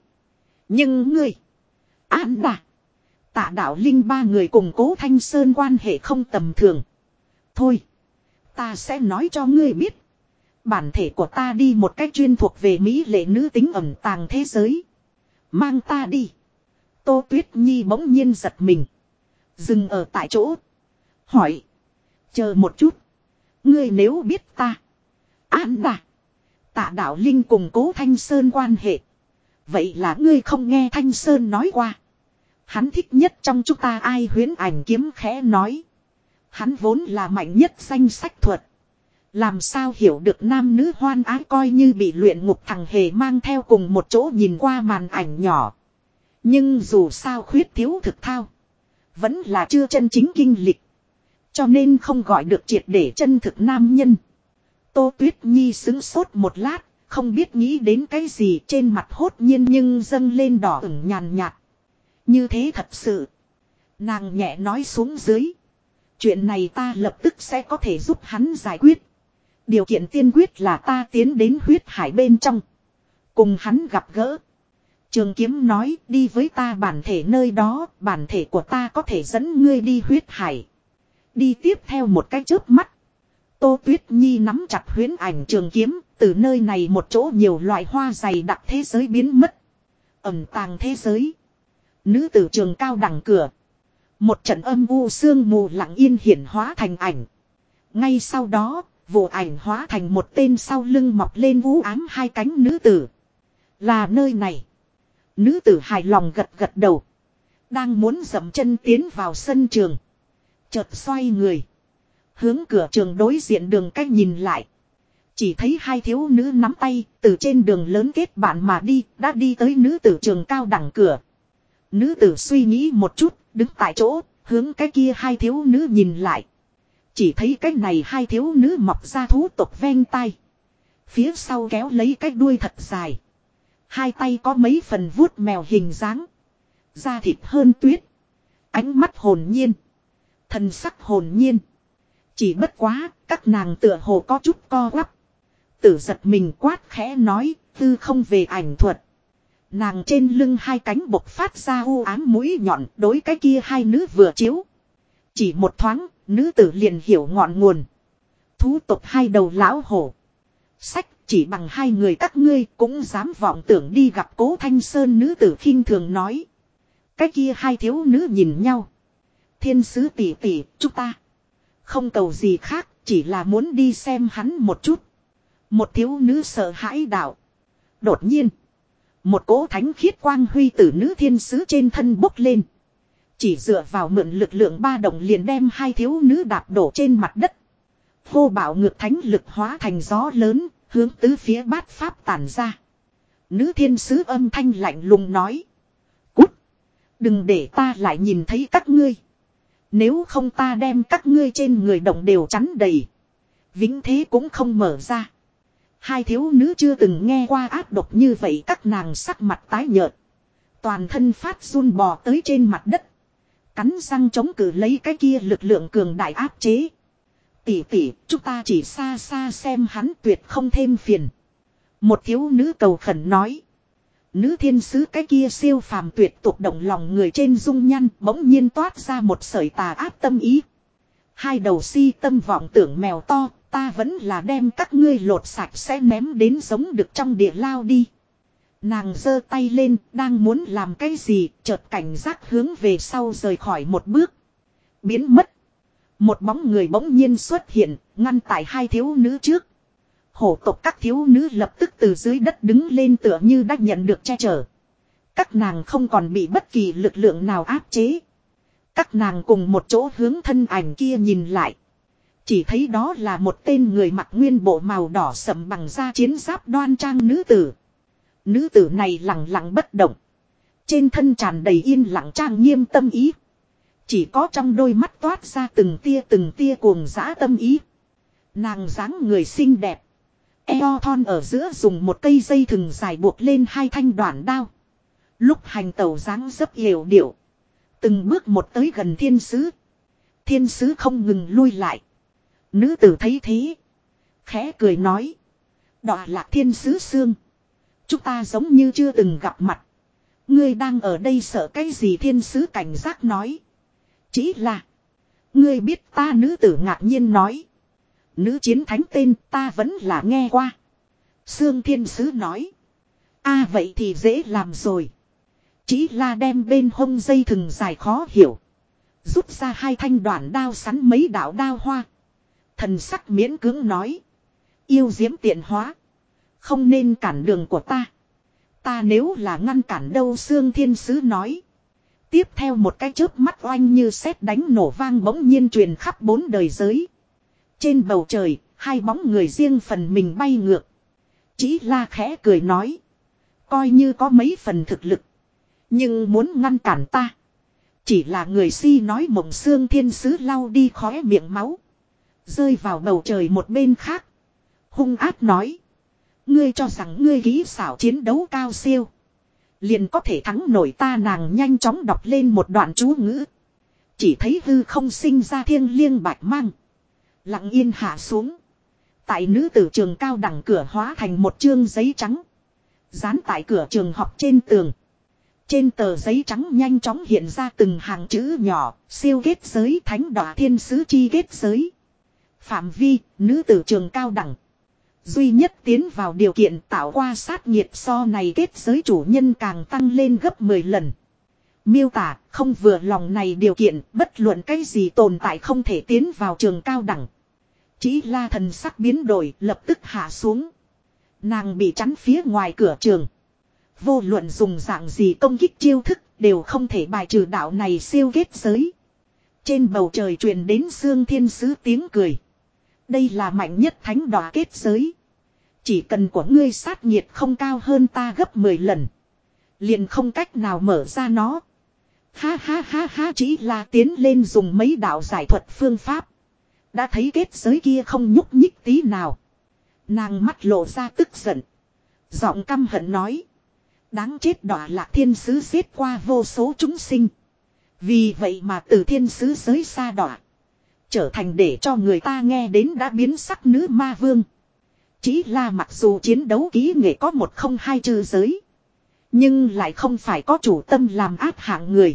Nhưng ngươi, Anna, Tạ Đạo Linh ba người cùng Cố Thanh Sơn quan hệ không tầm thường. Thôi, ta sẽ nói cho ngươi biết. Bản thể của ta đi một cách chuyên thuộc về mỹ lệ nữ tính ẩn tàng thế giới. Mang ta đi. Tô Tuyết Nhi bỗng nhiên giật mình. Dừng ở tại chỗ. Hỏi. Chờ một chút. Ngươi nếu biết ta, Anna, Tạ Đạo Linh cùng Cố Thanh Sơn quan hệ, vậy là ngươi không nghe Thanh Sơn nói qua. Hắn thích nhất trong chúng ta ai? Huyễn ảnh kiếm khẽ nói. Hắn vốn là mạnh nhất danh sách thuật. Làm sao hiểu được nam nữ hoan ái? Coi như bị luyện ngục thằng hề mang theo cùng một chỗ nhìn qua màn ảnh nhỏ. Nhưng dù sao khuyết thiếu thực thao. Vẫn là chưa chân chính kinh lịch. Cho nên không gọi được triệt để chân thực nam nhân. Tô Tuyết Nhi sững sốt một lát. Không biết nghĩ đến cái gì, trên mặt hốt nhiên nhưng dâng lên đỏ ửng nhàn nhạt. Như thế thật sự. Nàng nhẹ nói xuống dưới. Chuyện này ta lập tức sẽ có thể giúp hắn giải quyết. Điều kiện tiên quyết là ta tiến đến huyết hải bên trong. Cùng hắn gặp gỡ. Trường kiếm nói, đi với ta bản thể nơi đó, bản thể của ta có thể dẫn ngươi đi huyết hải. Đi tiếp theo một cái chớp mắt. Tô Tuyết Nhi nắm chặt huyễn ảnh trường kiếm, từ nơi này một chỗ nhiều loại hoa dày đặc thế giới biến mất. Ẩn tàng thế giới. Nữ tử trường cao đẳng cửa. Một trận âm u sương mù lặng yên hiển hóa thành ảnh. Ngay sau đó, vụ ảnh hóa thành một tên sau lưng mọc lên u ám hai cánh nữ tử. Là nơi này. Nữ tử hài lòng gật gật đầu. Đang muốn dậm chân tiến vào sân trường. Chợt xoay người. Hướng cửa trường đối diện đường cách nhìn lại. Chỉ thấy hai thiếu nữ nắm tay, từ trên đường lớn kết bạn mà đi, đã đi tới nữ tử trường cao đẳng cửa. Nữ tử suy nghĩ một chút, đứng tại chỗ, hướng cái kia hai thiếu nữ nhìn lại. Chỉ thấy cái này hai thiếu nữ mọc ra thú tộc ven tai. Phía sau kéo lấy cái đuôi thật dài. Hai tay có mấy phần vuốt mèo hình dáng. Da thịt hơn tuyết. Ánh mắt hồn nhiên. Thần sắc hồn nhiên. Chỉ bất quá, các nàng tựa hồ có chút co quắp. Tử giật mình quát khẽ nói, tư không về ảnh thuật. Nàng trên lưng hai cánh bộc phát ra u ám mũi nhọn, đối cái kia hai nữ vừa chiếu. Chỉ một thoáng, nữ tử liền hiểu ngọn nguồn. Thú tộc hai đầu lão hổ. Sách chỉ bằng hai người các ngươi cũng dám vọng tưởng đi gặp Cố Thanh Sơn, nữ tử khinh thường nói. Cái kia hai thiếu nữ nhìn nhau. Thiên sứ tỷ tỷ, chúng ta không cầu gì khác, chỉ là muốn đi xem hắn một chút. Một thiếu nữ sợ hãi đạo. Đột nhiên, một cỗ thánh khiết quang huy từ nữ thiên sứ trên thân bốc lên. Chỉ dựa vào mượn lực lượng ba động liền đem hai thiếu nữ đạp đổ trên mặt đất. Hô bạo ngược thánh lực hóa thành gió lớn, hướng tứ phía bát pháp tản ra. Nữ thiên sứ âm thanh lạnh lùng nói. Cút! Đừng để ta lại nhìn thấy các ngươi. Nếu không ta đem các ngươi trên người động đều chắn đầy. Vĩnh thế cũng không mở ra. Hai thiếu nữ chưa từng nghe qua ác độc như vậy, các nàng sắc mặt tái nhợt. Toàn thân phát run bò tới trên mặt đất. Cắn răng chống cự lấy cái kia lực lượng cường đại áp chế. Tỷ tỷ, chúng ta chỉ xa xa xem hắn, tuyệt không thêm phiền. Một thiếu nữ cầu khẩn nói. Nữ thiên sứ cái kia siêu phàm tuyệt tục động lòng người trên dung nhan bỗng nhiên toát ra một sợi tà ác tâm ý. Hai đầu si tâm vọng tưởng mèo to, ta vẫn là đem các ngươi lột sạch sẽ ném đến giống được trong địa lao đi. Nàng giơ tay lên, đang muốn làm cái gì, chợt cảnh giác hướng về sau rời khỏi một bước. Biến mất. Một bóng người bỗng nhiên xuất hiện, ngăn tại hai thiếu nữ trước. Hổ tộc các thiếu nữ lập tức từ dưới đất đứng lên tựa như đã nhận được che chở. Các nàng không còn bị bất kỳ lực lượng nào áp chế. Các nàng cùng một chỗ hướng thân ảnh kia nhìn lại. Chỉ thấy đó là một tên người mặc nguyên bộ màu đỏ sẫm bằng da chiến giáp đoan trang nữ tử. Nữ tử này lặng lặng bất động. Trên thân tràn đầy yên lặng trang nghiêm tâm ý. Chỉ có trong đôi mắt toát ra từng tia cuồng dã tâm ý. Nàng dáng người xinh đẹp. Eo thon ở giữa dùng một cây dây thừng dài buộc lên hai thanh đoạn đao. Lúc hành tẩu dáng dấp yểu điệu. Từng bước một tới gần thiên sứ. Thiên sứ không ngừng lui lại. Nữ tử thấy thế. Khẽ cười nói. Đọa lạc thiên sứ xương. Chúng ta giống như chưa từng gặp mặt. Ngươi đang ở đây sợ cái gì, thiên sứ cảnh giác nói. Chỉ là. Ngươi biết ta, nữ tử ngạc nhiên nói. Nữ chiến thánh tên ta vẫn là nghe qua. Sương thiên sứ nói. A vậy thì dễ làm rồi. Chỉ là đem bên hông dây thừng dài khó hiểu. Rút ra hai thanh đoạn đao sắn mấy đạo đao hoa. Thần sắc miễn cưỡng nói. Yêu diễm tiện hóa. Không nên cản đường của ta. Ta nếu là ngăn cản đâu, Sương thiên sứ nói. Tiếp theo một cái chớp mắt oanh như sét đánh nổ vang bỗng nhiên truyền khắp bốn đời giới. Trên bầu trời, hai bóng người riêng phần mình bay ngược. Chỉ là khẽ cười nói. Coi như có mấy phần thực lực. Nhưng muốn ngăn cản ta. Chỉ là người si nói mộng, Sương thiên sứ lau đi khóe miệng máu. Rơi vào bầu trời một bên khác. Hung ác nói. Ngươi cho rằng ngươi kỹ xảo chiến đấu cao siêu. Liền có thể thắng nổi ta, nàng nhanh chóng đọc lên một đoạn chú ngữ. Chỉ thấy hư không sinh ra thiêng liêng bạch mang. Lặng yên hạ xuống. Tại nữ tử trường cao đẳng cửa hóa thành một chương giấy trắng. Dán tại cửa trường học trên tường. Trên tờ giấy trắng nhanh chóng hiện ra từng hàng chữ nhỏ. Siêu kết giới thánh đọa thiên sứ chi kết giới. Phạm vi, nữ tử trường cao đẳng. Duy nhất tiến vào điều kiện tạo qua sát nhiệt so này kết giới chủ nhân càng tăng lên gấp 10 lần. Miêu tả không vừa lòng này điều kiện, bất luận cái gì tồn tại không thể tiến vào trường cao đẳng. Chỉ là thần sắc biến đổi lập tức hạ xuống. Nàng bị chắn phía ngoài cửa trường. Vô luận dùng dạng gì công kích chiêu thức đều không thể bài trừ đạo này siêu kết giới. Trên bầu trời truyền đến Sương thiên sứ tiếng cười. Đây là mạnh nhất thánh đọa kết giới. Chỉ cần của ngươi sát nhiệt không cao hơn ta gấp 10 lần. Liền không cách nào mở ra nó. Ha ha ha ha, chỉ là tiến lên dùng mấy đạo giải thuật phương pháp. Đã thấy kết giới kia không nhúc nhích tí nào. Nàng mắt lộ ra tức giận. Giọng căm hận nói. Đáng chết, đọa lạc thiên sứ giết qua vô số chúng sinh. Vì vậy mà từ thiên sứ giới xa đọa. Trở thành để cho người ta nghe đến đã biến sắc nữ ma vương. Chí La mặc dù chiến đấu kỹ nghệ có 102 trừ giới. Nhưng lại không phải có chủ tâm làm áp hạng người.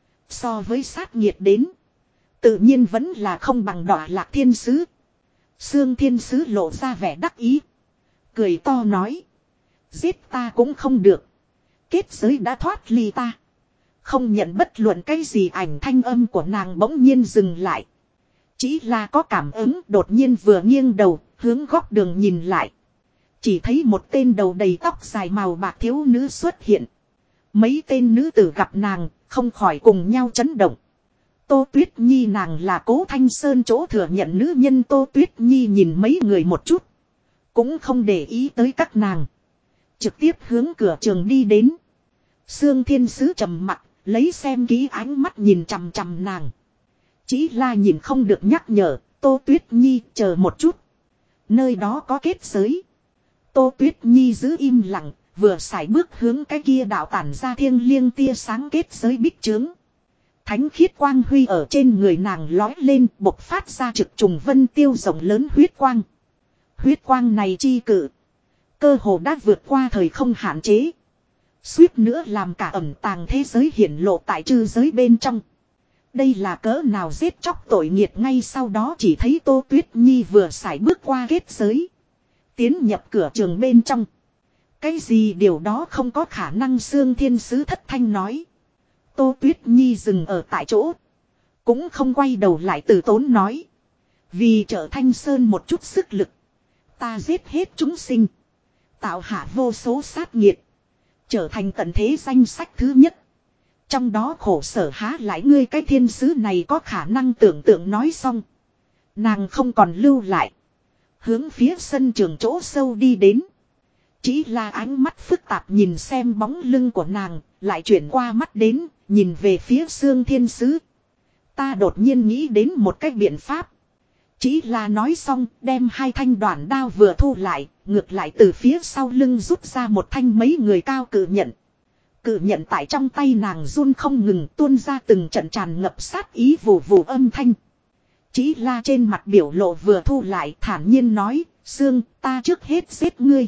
So với sát nhiệt đến. Tự nhiên vẫn là không bằng Đọa Lạc Thiên Sứ. Sương Thiên Sứ lộ ra vẻ đắc ý. Cười to nói. Giết ta cũng không được. Kết giới đã thoát ly ta. Không nhận bất luận cái gì ảnh thanh âm của nàng bỗng nhiên dừng lại. Chỉ là có cảm ứng đột nhiên vừa nghiêng đầu, hướng góc đường nhìn lại. Chỉ thấy một tên đầu đầy tóc dài màu bạc thiếu nữ xuất hiện. Mấy tên nữ tử gặp nàng, không khỏi cùng nhau chấn động. Tô Tuyết Nhi nàng là Cố Thanh Sơn chỗ thừa nhận nữ nhân. Tô Tuyết Nhi nhìn mấy người một chút. Cũng không để ý tới các nàng. Trực tiếp hướng cửa trường đi đến. Sương Thiên Sứ trầm mặt, lấy xem kỹ ánh mắt nhìn chằm chằm nàng. Chỉ là nhìn không được nhắc nhở, Tô Tuyết Nhi chờ một chút. Nơi đó có kết giới. Tô Tuyết Nhi giữ im lặng, vừa sải bước hướng cái kia đạo tản ra thiêng liêng tia sáng kết giới bích trướng. Thánh khiết quang huy ở trên người nàng lói lên, bộc phát ra trực trùng vân tiêu rộng lớn huyết quang. Huyết quang này chi cự. Cơ hồ đã vượt qua thời không hạn chế. Suýt nữa làm cả ẩn tàng thế giới hiển lộ tại trư giới bên trong. Đây là cỡ nào giết chóc tội nghiệt. Ngay sau đó chỉ thấy Tô Tuyết Nhi vừa sải bước qua kết giới. Tiến nhập cửa trường bên trong. Cái gì điều đó không có khả năng. Sương Thiên Sứ thất thanh nói. Tô Tuyết Nhi dừng ở tại chỗ. Cũng không quay đầu lại từ tốn nói. Vì trợ Thanh Sơn một chút sức lực. Ta giết hết chúng sinh. Tạo hạ vô số sát nghiệt. Trở thành tận thế danh sách thứ nhất. Trong đó khổ sở há lại ngươi cái thiên sứ này có khả năng tưởng tượng. Nói xong. Nàng không còn lưu lại. Hướng phía sân trường chỗ sâu đi đến. Chỉ là ánh mắt phức tạp nhìn xem bóng lưng của nàng. Lại chuyển qua mắt đến. Nhìn về phía Sương Thiên Sứ. Ta đột nhiên nghĩ đến một cách biện pháp. Chỉ là nói xong đem hai thanh đoạn đao vừa thu lại. Ngược lại từ phía sau lưng rút ra một thanh mấy người cao cự nhận. Cự nhận tại trong tay nàng run không ngừng tuôn ra từng trận tràn ngập sát ý vù vù âm thanh. Chỉ là trên mặt biểu lộ vừa thu lại thản nhiên nói. Sương ta trước hết giết ngươi.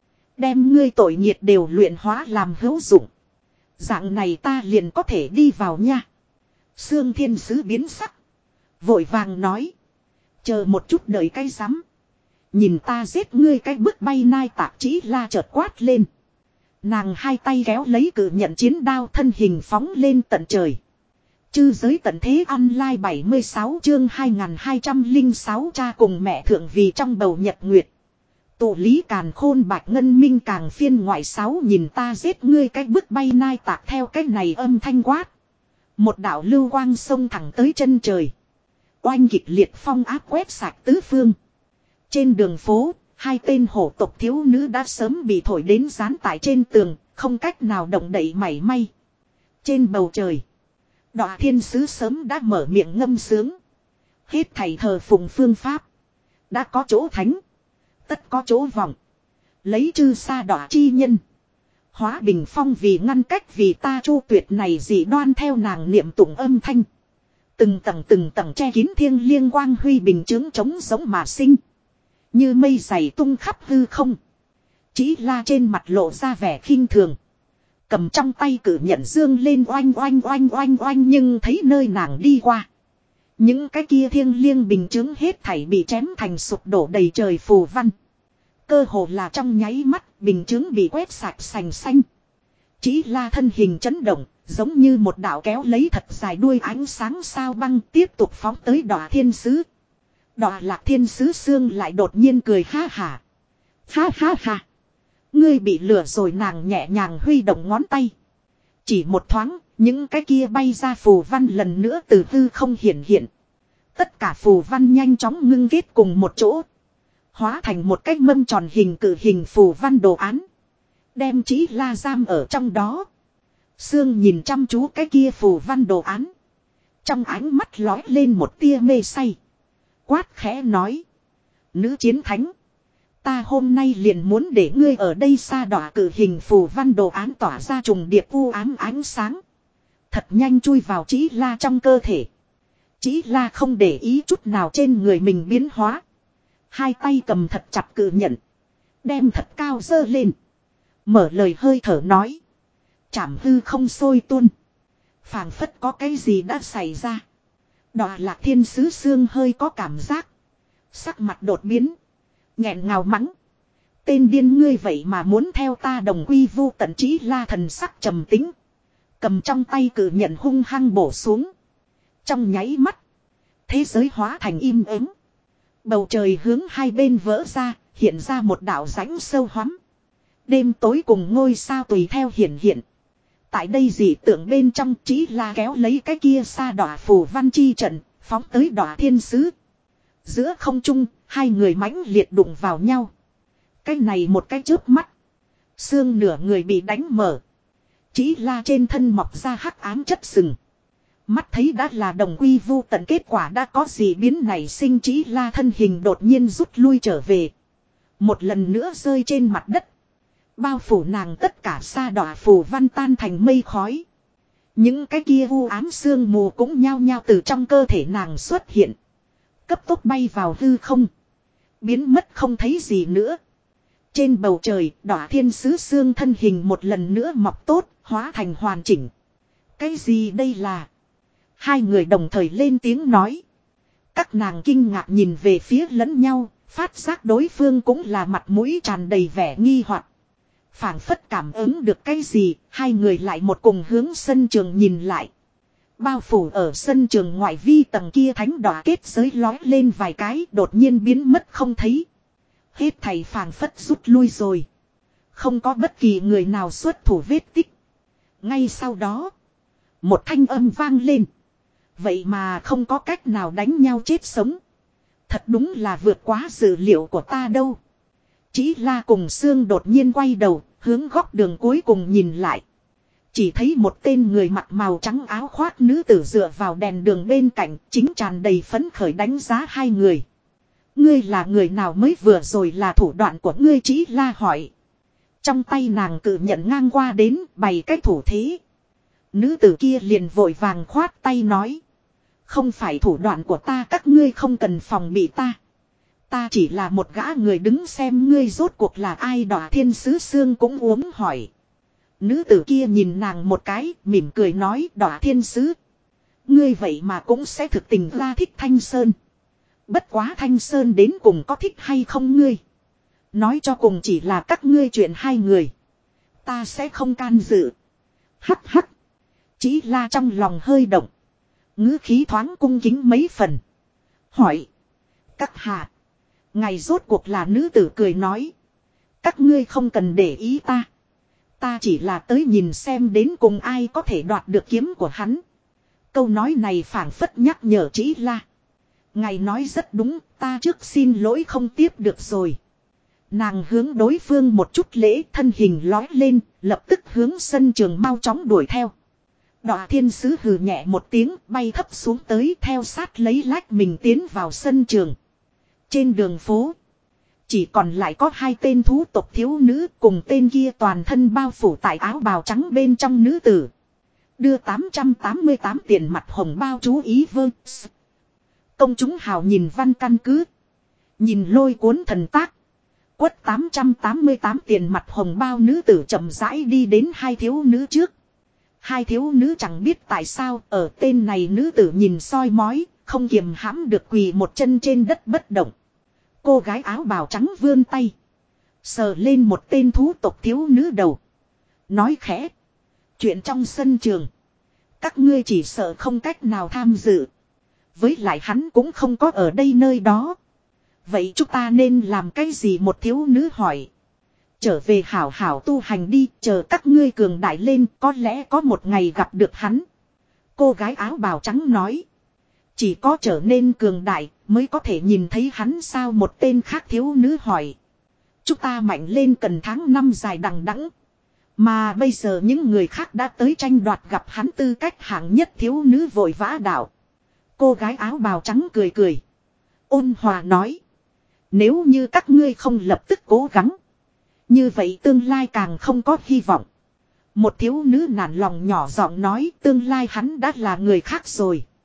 Đem ngươi tội nghiệt đều luyện hóa làm hữu dụng. Dạng này ta liền có thể đi vào nha. Sương Thiên Sứ biến sắc. Vội vàng nói. Chờ một chút đợi cái rắm. Nhìn ta giết ngươi cái bước bay nai tạc. Chỉ là chợt quát lên. Nàng hai tay kéo lấy cự nhận chiến đao thân hình phóng lên tận trời. Chư giới tận thế online 76 chương 2206 cha cùng mẹ thượng vì trong bầu nhật nguyệt. Tụ lý càn khôn bạch ngân minh càng phiên ngoại 6 nhìn ta giết ngươi cái bước bay nai tạc theo cái này âm thanh quát. Một đạo lưu quang sông thẳng tới chân trời. Oanh kịch liệt phong áp quét sạch tứ phương. Trên đường phố, hai tên hổ tộc thiếu nữ đã sớm bị thổi đến dán tại trên tường, không cách nào động đậy mảy may. Trên bầu trời, Đọa Thiên Sứ sớm đã mở miệng ngâm sướng. Hết thảy thờ phụng phương pháp. Đã có chỗ thánh. Tất có chỗ vọng. Lấy chư sa đọa chi nhân. Hóa bình phong vì ngăn cách vì ta chu tuyệt này dị đoan theo nàng niệm tụng âm thanh. Từng tầng che kín thiêng liêng quang huy bình chứng chống giống mà sinh. Như mây dày tung khắp hư không. Chỉ là trên mặt lộ ra vẻ khinh thường. Cầm trong tay cử nhận dương lên oanh oanh oanh oanh oanh nhưng thấy nơi nàng đi qua. Những cái kia thiêng liêng bình chứng hết thảy bị chém thành sụp đổ đầy trời phù văn. Cơ hồ là trong nháy mắt bình chứng bị quét sạch sành xanh. Chỉ là thân hình chấn động, giống như một đạo kéo lấy thật dài đuôi ánh sáng sao băng tiếp tục phóng tới Đọa Thiên Sứ. Đọa Lạc Thiên Sứ Sương lại đột nhiên cười ha hả. Ha ha ha. Ngươi bị lừa rồi nàng nhẹ nhàng huy động ngón tay. Chỉ một thoáng, những cái kia bay ra phù văn lần nữa từ hư không hiện. Tất cả phù văn nhanh chóng ngưng kết cùng một chỗ. Hóa thành một cái mâm tròn hình cự hình phù văn đồ án. Đem Chỉ La giam ở trong đó. Sương nhìn chăm chú cái kia phù văn đồ án. Trong ánh mắt lói lên một tia mê say. Quát khẽ nói. Nữ chiến thánh. Ta hôm nay liền muốn để ngươi ở đây sa đọa cử hình phù văn đồ án tỏa ra trùng điệp u ám ánh sáng. Thật nhanh chui vào Chỉ La trong cơ thể. Chí La không để ý chút nào trên người mình biến hóa. Hai tay cầm thật chặt cự nhận. Đem thật cao dơ lên. Mở lời hơi thở nói. Trảm hư không sôi tuôn. Phảng phất có cái gì đã xảy ra. Đọa Lạc Thiên Sứ Sương hơi có cảm giác. Sắc mặt đột biến. Nghẹn ngào mắng. Tên điên ngươi vậy mà muốn theo ta đồng quy vu tận. Chí La thần sắc trầm tính. Cầm trong tay cự nhận hung hăng bổ xuống. Trong nháy mắt. Thế giới hóa thành im ắng. Bầu trời hướng hai bên vỡ ra. Hiện ra một đạo rãnh sâu hoắm. Đêm tối cùng ngôi sao tùy theo hiện. Tại đây dị tượng bên trong Chí La kéo lấy cái kia sa đọa phù văn chi trận. Phóng tới đọa thiên sứ. Giữa không trung. Hai người mãnh liệt đụng vào nhau. Cái này một cái chớp mắt. Xương nửa người bị đánh mở. Chí La trên thân mọc ra hắc ám chất sừng. Mắt thấy đã là đồng quy vu tận, kết quả đã có gì biến nảy sinh. Chí La thân hình đột nhiên rút lui trở về. Một lần nữa rơi trên mặt đất. Bao phủ nàng tất cả sa đọa phù văn tan thành mây khói. Những cái kia u ám sương mù cũng nhao nhao từ trong cơ thể nàng xuất hiện. Cấp tốc bay vào hư không. Biến mất không thấy gì nữa. Trên bầu trời, đọa thiên sứ xương thân hình một lần nữa mọc tốt, hóa thành hoàn chỉnh. Cái gì đây là? Hai người đồng thời lên tiếng nói. Các nàng kinh ngạc nhìn về phía lẫn nhau, phát giác đối phương cũng là mặt mũi tràn đầy vẻ nghi hoặc. Phảng phất cảm ứng được cái gì, hai người lại một cùng hướng sân trường nhìn lại. Bao phủ ở sân trường ngoại vi tầng kia thánh đọa kết giới lói lên vài cái, đột nhiên biến mất không thấy. Hết thầy phảng phất rút lui rồi. Không có bất kỳ người nào xuất thủ vết tích. Ngay sau đó, một thanh âm vang lên. Vậy mà không có cách nào đánh nhau chết sống. Thật đúng là vượt quá dự liệu của ta đâu. Chí La cùng Sương đột nhiên quay đầu, hướng góc đường cuối cùng nhìn lại. Chỉ thấy một tên người mặc màu trắng áo khoác nữ tử dựa vào đèn đường bên cạnh, chính tràn đầy phấn khởi đánh giá hai người. Ngươi là người nào mới vừa rồi là thủ đoạn của ngươi? Chí La hỏi. Trong tay nàng cự nhận ngang qua đến, bày cái thủ thế. Nữ tử kia liền vội vàng khoát tay nói. Không phải thủ đoạn của ta, các ngươi không cần phòng bị ta. Ta chỉ là một gã người đứng xem ngươi rốt cuộc là ai. Đọa thiên sứ Sương cũng uống hỏi. Nữ tử kia nhìn nàng một cái, mỉm cười nói. Đọa thiên sứ, ngươi vậy mà cũng sẽ thực tình ra thích Thanh Sơn. Bất quá Thanh Sơn đến cùng có thích hay không ngươi? Nói cho cùng chỉ là các ngươi chuyện hai người. Ta sẽ không can dự. Hắc hắc. Chí La trong lòng hơi động. Ngữ khí thoáng cung kính mấy phần. Hỏi. Các hạ, ngài rốt cuộc là? Nữ tử cười nói. Các ngươi không cần để ý ta. Ta chỉ là tới nhìn xem đến cùng ai có thể đoạt được kiếm của hắn. Câu nói này phảng phất nhắc nhở Chí La. Ngài nói rất đúng, ta trước xin lỗi không tiếp được rồi. Nàng hướng đối phương một chút lễ, thân hình lói lên, lập tức hướng sân trường mau chóng đuổi theo. Đọa thiên sứ hừ nhẹ một tiếng, bay thấp xuống tới, theo sát lấy lách mình tiến vào sân trường. Trên đường phố, chỉ còn lại có hai tên thú tộc thiếu nữ cùng tên kia toàn thân bao phủ tại áo bào trắng bên trong nữ tử. Đưa 888 tiền mặt hồng bao chú ý vơ. Công chúng hào nhìn văn căn cứ. Nhìn lôi cuốn thần tác. Quất 888 tiền mặt hồng bao. Nữ tử chậm rãi đi đến hai thiếu nữ trước. Hai thiếu nữ chẳng biết tại sao ở tên này nữ tử nhìn soi mói, không kiềm hãm được quỳ một chân trên đất bất động. Cô gái áo bào trắng vươn tay, sờ lên một tên thú tộc thiếu nữ đầu. Nói khẽ. Chuyện trong sân trường, các ngươi chỉ sợ không cách nào tham dự. Với lại hắn cũng không có ở đây nơi đó. Vậy chúng ta nên làm cái gì? Một thiếu nữ hỏi. Trở về hảo hảo tu hành đi, chờ các ngươi cường đại lên, có lẽ có một ngày gặp được hắn. Cô gái áo bào trắng nói. Chỉ có trở nên cường đại, mới có thể nhìn thấy hắn sao? Một tên khác thiếu nữ hỏi. Chúng ta mạnh lên cần tháng năm dài đằng đẵng. Mà bây giờ những người khác đã tới tranh đoạt gặp hắn tư cách hạng nhất. Thiếu nữ vội vã đạo. Cô gái áo bào trắng cười cười. Ôn hòa nói. Nếu như các ngươi không lập tức cố gắng, như vậy tương lai càng không có hy vọng. Một thiếu nữ nản lòng nhỏ giọng nói. Tương lai hắn đã là người khác rồi.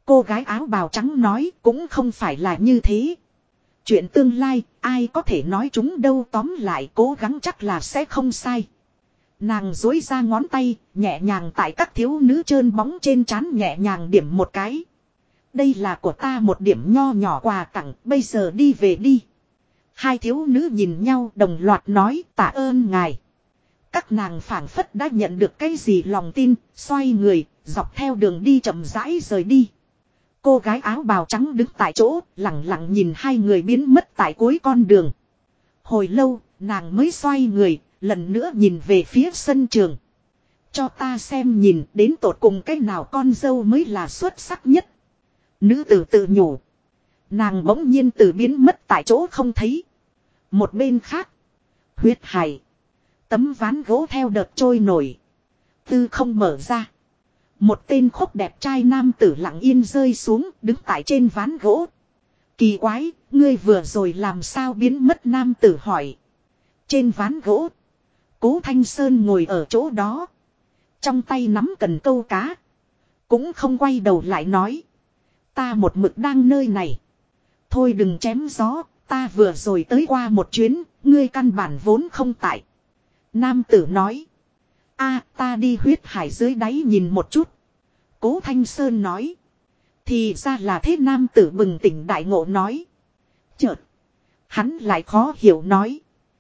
Cô gái áo bào trắng nói cũng không phải là như thế. Chuyện tương lai ai có thể nói chúng đâu, tóm lại cố gắng chắc là sẽ không sai. Nàng duỗi ra ngón tay nhẹ nhàng tại các thiếu nữ trơn bóng trên trán nhẹ nhàng điểm một cái. Đây là của ta một điểm nho nhỏ quà tặng, bây giờ đi về đi. Hai thiếu nữ nhìn nhau đồng loạt nói tạ ơn ngài. Các nàng phảng phất đã nhận được cái gì lòng tin, xoay người, dọc theo đường đi chậm rãi rời đi. Cô gái áo bào trắng đứng tại chỗ, lặng lặng nhìn hai người biến mất tại cuối con đường. Hồi lâu, nàng mới xoay người, lần nữa nhìn về phía sân trường. Cho ta xem nhìn đến tột cùng cái nào con dâu mới là xuất sắc nhất. Nữ tử tự nhủ. Nàng bỗng nhiên từ biến mất tại chỗ không thấy. Một bên khác. Huyết hải. Tấm ván gỗ theo đợt trôi nổi. Tư không mở ra. Một tên khốc đẹp trai nam tử lặng yên rơi xuống đứng tại trên ván gỗ. Kỳ quái, ngươi vừa rồi làm sao biến mất, nam tử hỏi. Trên ván gỗ. Cố Thanh Sơn ngồi ở chỗ đó. Trong tay nắm cần câu cá. Cũng không quay đầu lại nói. Ta một mực đang nơi này. Thôi đừng chém gió, ta vừa rồi tới qua một chuyến, ngươi căn bản vốn không tại. Nam tử nói. Ta đi huyết hải dưới đáy nhìn một chút. Cố Thanh Sơn nói. Thì ra là thế, nam tử bừng tỉnh đại ngộ nói. Chợt. Hắn lại khó hiểu nói.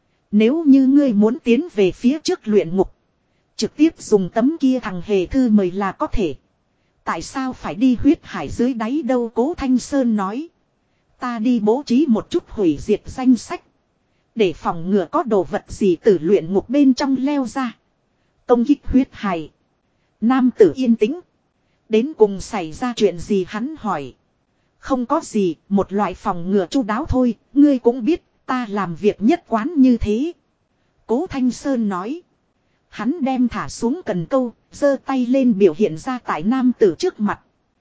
Nếu như ngươi muốn tiến về phía trước luyện ngục. Trực tiếp dùng tấm kia thằng hề thư mời là có thể. Tại sao phải đi huyết hải dưới đáy đâu, Cố Thanh Sơn nói. Ta đi bố trí một chút hủy diệt danh sách. Để phòng ngừa có đồ vật gì từ luyện ngục bên trong leo ra. Công kích huyết hải. Nam tử yên tĩnh. Đến cùng xảy ra chuyện gì, hắn hỏi. Không có gì, một loại phòng ngừa chu đáo thôi, ngươi cũng biết, ta làm việc nhất quán như thế. Cố Thanh Sơn nói. Hắn đem thả xuống cần câu, giơ tay lên biểu hiện ra tại nam tử trước mặt.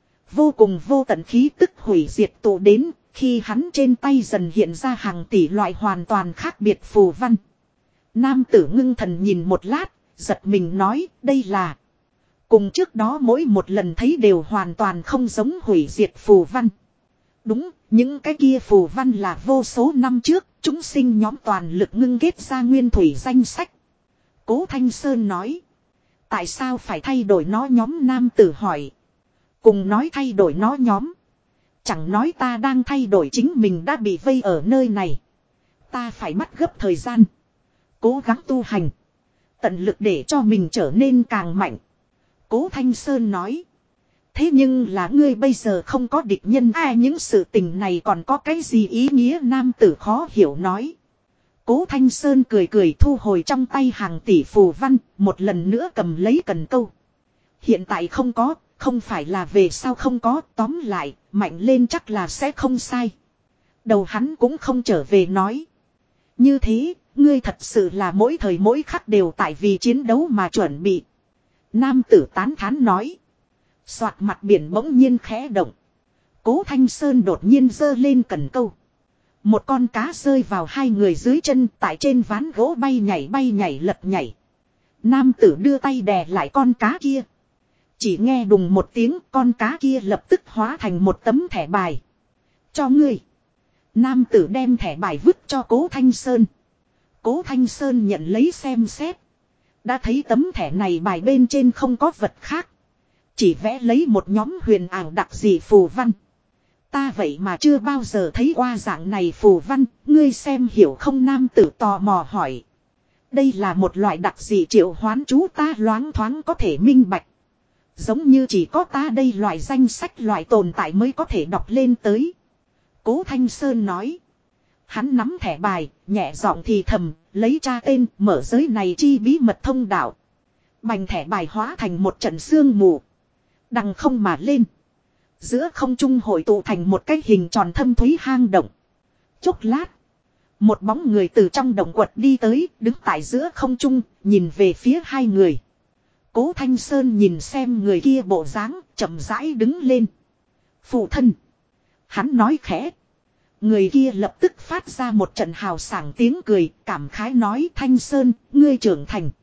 Vô cùng vô tận khí tức hủy diệt tụ đến, khi hắn trên tay dần hiện ra hàng tỷ loại hoàn toàn khác biệt phù văn. Nam tử ngưng thần nhìn một lát, giật mình nói, đây là... Cùng trước đó mỗi một lần thấy đều hoàn toàn không giống hủy diệt phù văn. Đúng, những cái kia phù văn là vô số năm trước, chúng sinh nhóm toàn lực ngưng kết ra nguyên thủy danh sách. Cố Thanh Sơn nói. Tại sao phải thay đổi nó, nhóm nam tử hỏi. Cùng nói thay đổi nó nhóm. Chẳng nói ta đang thay đổi chính mình đã bị vây ở nơi này. Ta phải bắt gấp thời gian. Cố gắng tu hành. Tận lực để cho mình trở nên càng mạnh. Cố Thanh Sơn nói. Thế nhưng là ngươi bây giờ không có địch nhân, những sự tình này còn có cái gì ý nghĩa, nam tử khó hiểu nói. Cố Thanh Sơn cười cười thu hồi trong tay hàng tỷ phù văn, một lần nữa cầm lấy cần câu. Hiện tại không có, không phải là về sau không có, tóm lại, mạnh lên chắc là sẽ không sai. Đầu hắn cũng không trở về nói. Như thế, ngươi thật sự là mỗi thời mỗi khắc đều tại vì chiến đấu mà chuẩn bị. Nam tử tán thán nói. Soạt mặt biển bỗng nhiên khẽ động. Cố Thanh Sơn đột nhiên giơ lên cần câu. Một con cá rơi vào hai người dưới chân, tại trên ván gỗ bay nhảy lật nhảy. Nam tử đưa tay đè lại con cá kia. Chỉ nghe đùng một tiếng, con cá kia lập tức hóa thành một tấm thẻ bài. Cho ngươi. Nam tử đem thẻ bài vứt cho Cố Thanh Sơn. Cố Thanh Sơn nhận lấy xem xét. Đã thấy tấm thẻ này bài bên trên không có vật khác. Chỉ vẽ lấy một nhóm huyền ảo đặc dị phù văn. Ta vậy mà chưa bao giờ thấy qua dạng này phù văn, ngươi xem hiểu không, nam tử tò mò hỏi. Đây là một loại đặc dị triệu hoán chú, ta loáng thoáng có thể minh bạch. Giống như chỉ có ta đây loại danh sách loại tồn tại mới có thể đọc lên tới. Cố Thanh Sơn nói. Hắn nắm thẻ bài, nhẹ giọng thì thầm, lấy tra tên, mở giới này chi bí mật thông đạo. Bành thẻ bài hóa thành một trận sương mù. Đằng không mà lên. Giữa không trung hội tụ thành một cái hình tròn thâm thúy hang động. Chốc lát. Một bóng người từ trong động quật đi tới, đứng tại giữa không trung, nhìn về phía hai người. Cố Thanh Sơn nhìn xem người kia bộ dáng, chậm rãi đứng lên. Phụ thân. Hắn nói khẽ. Người kia lập tức phát ra một trận hào sảng tiếng cười, cảm khái nói, Thanh Sơn, ngươi trưởng thành.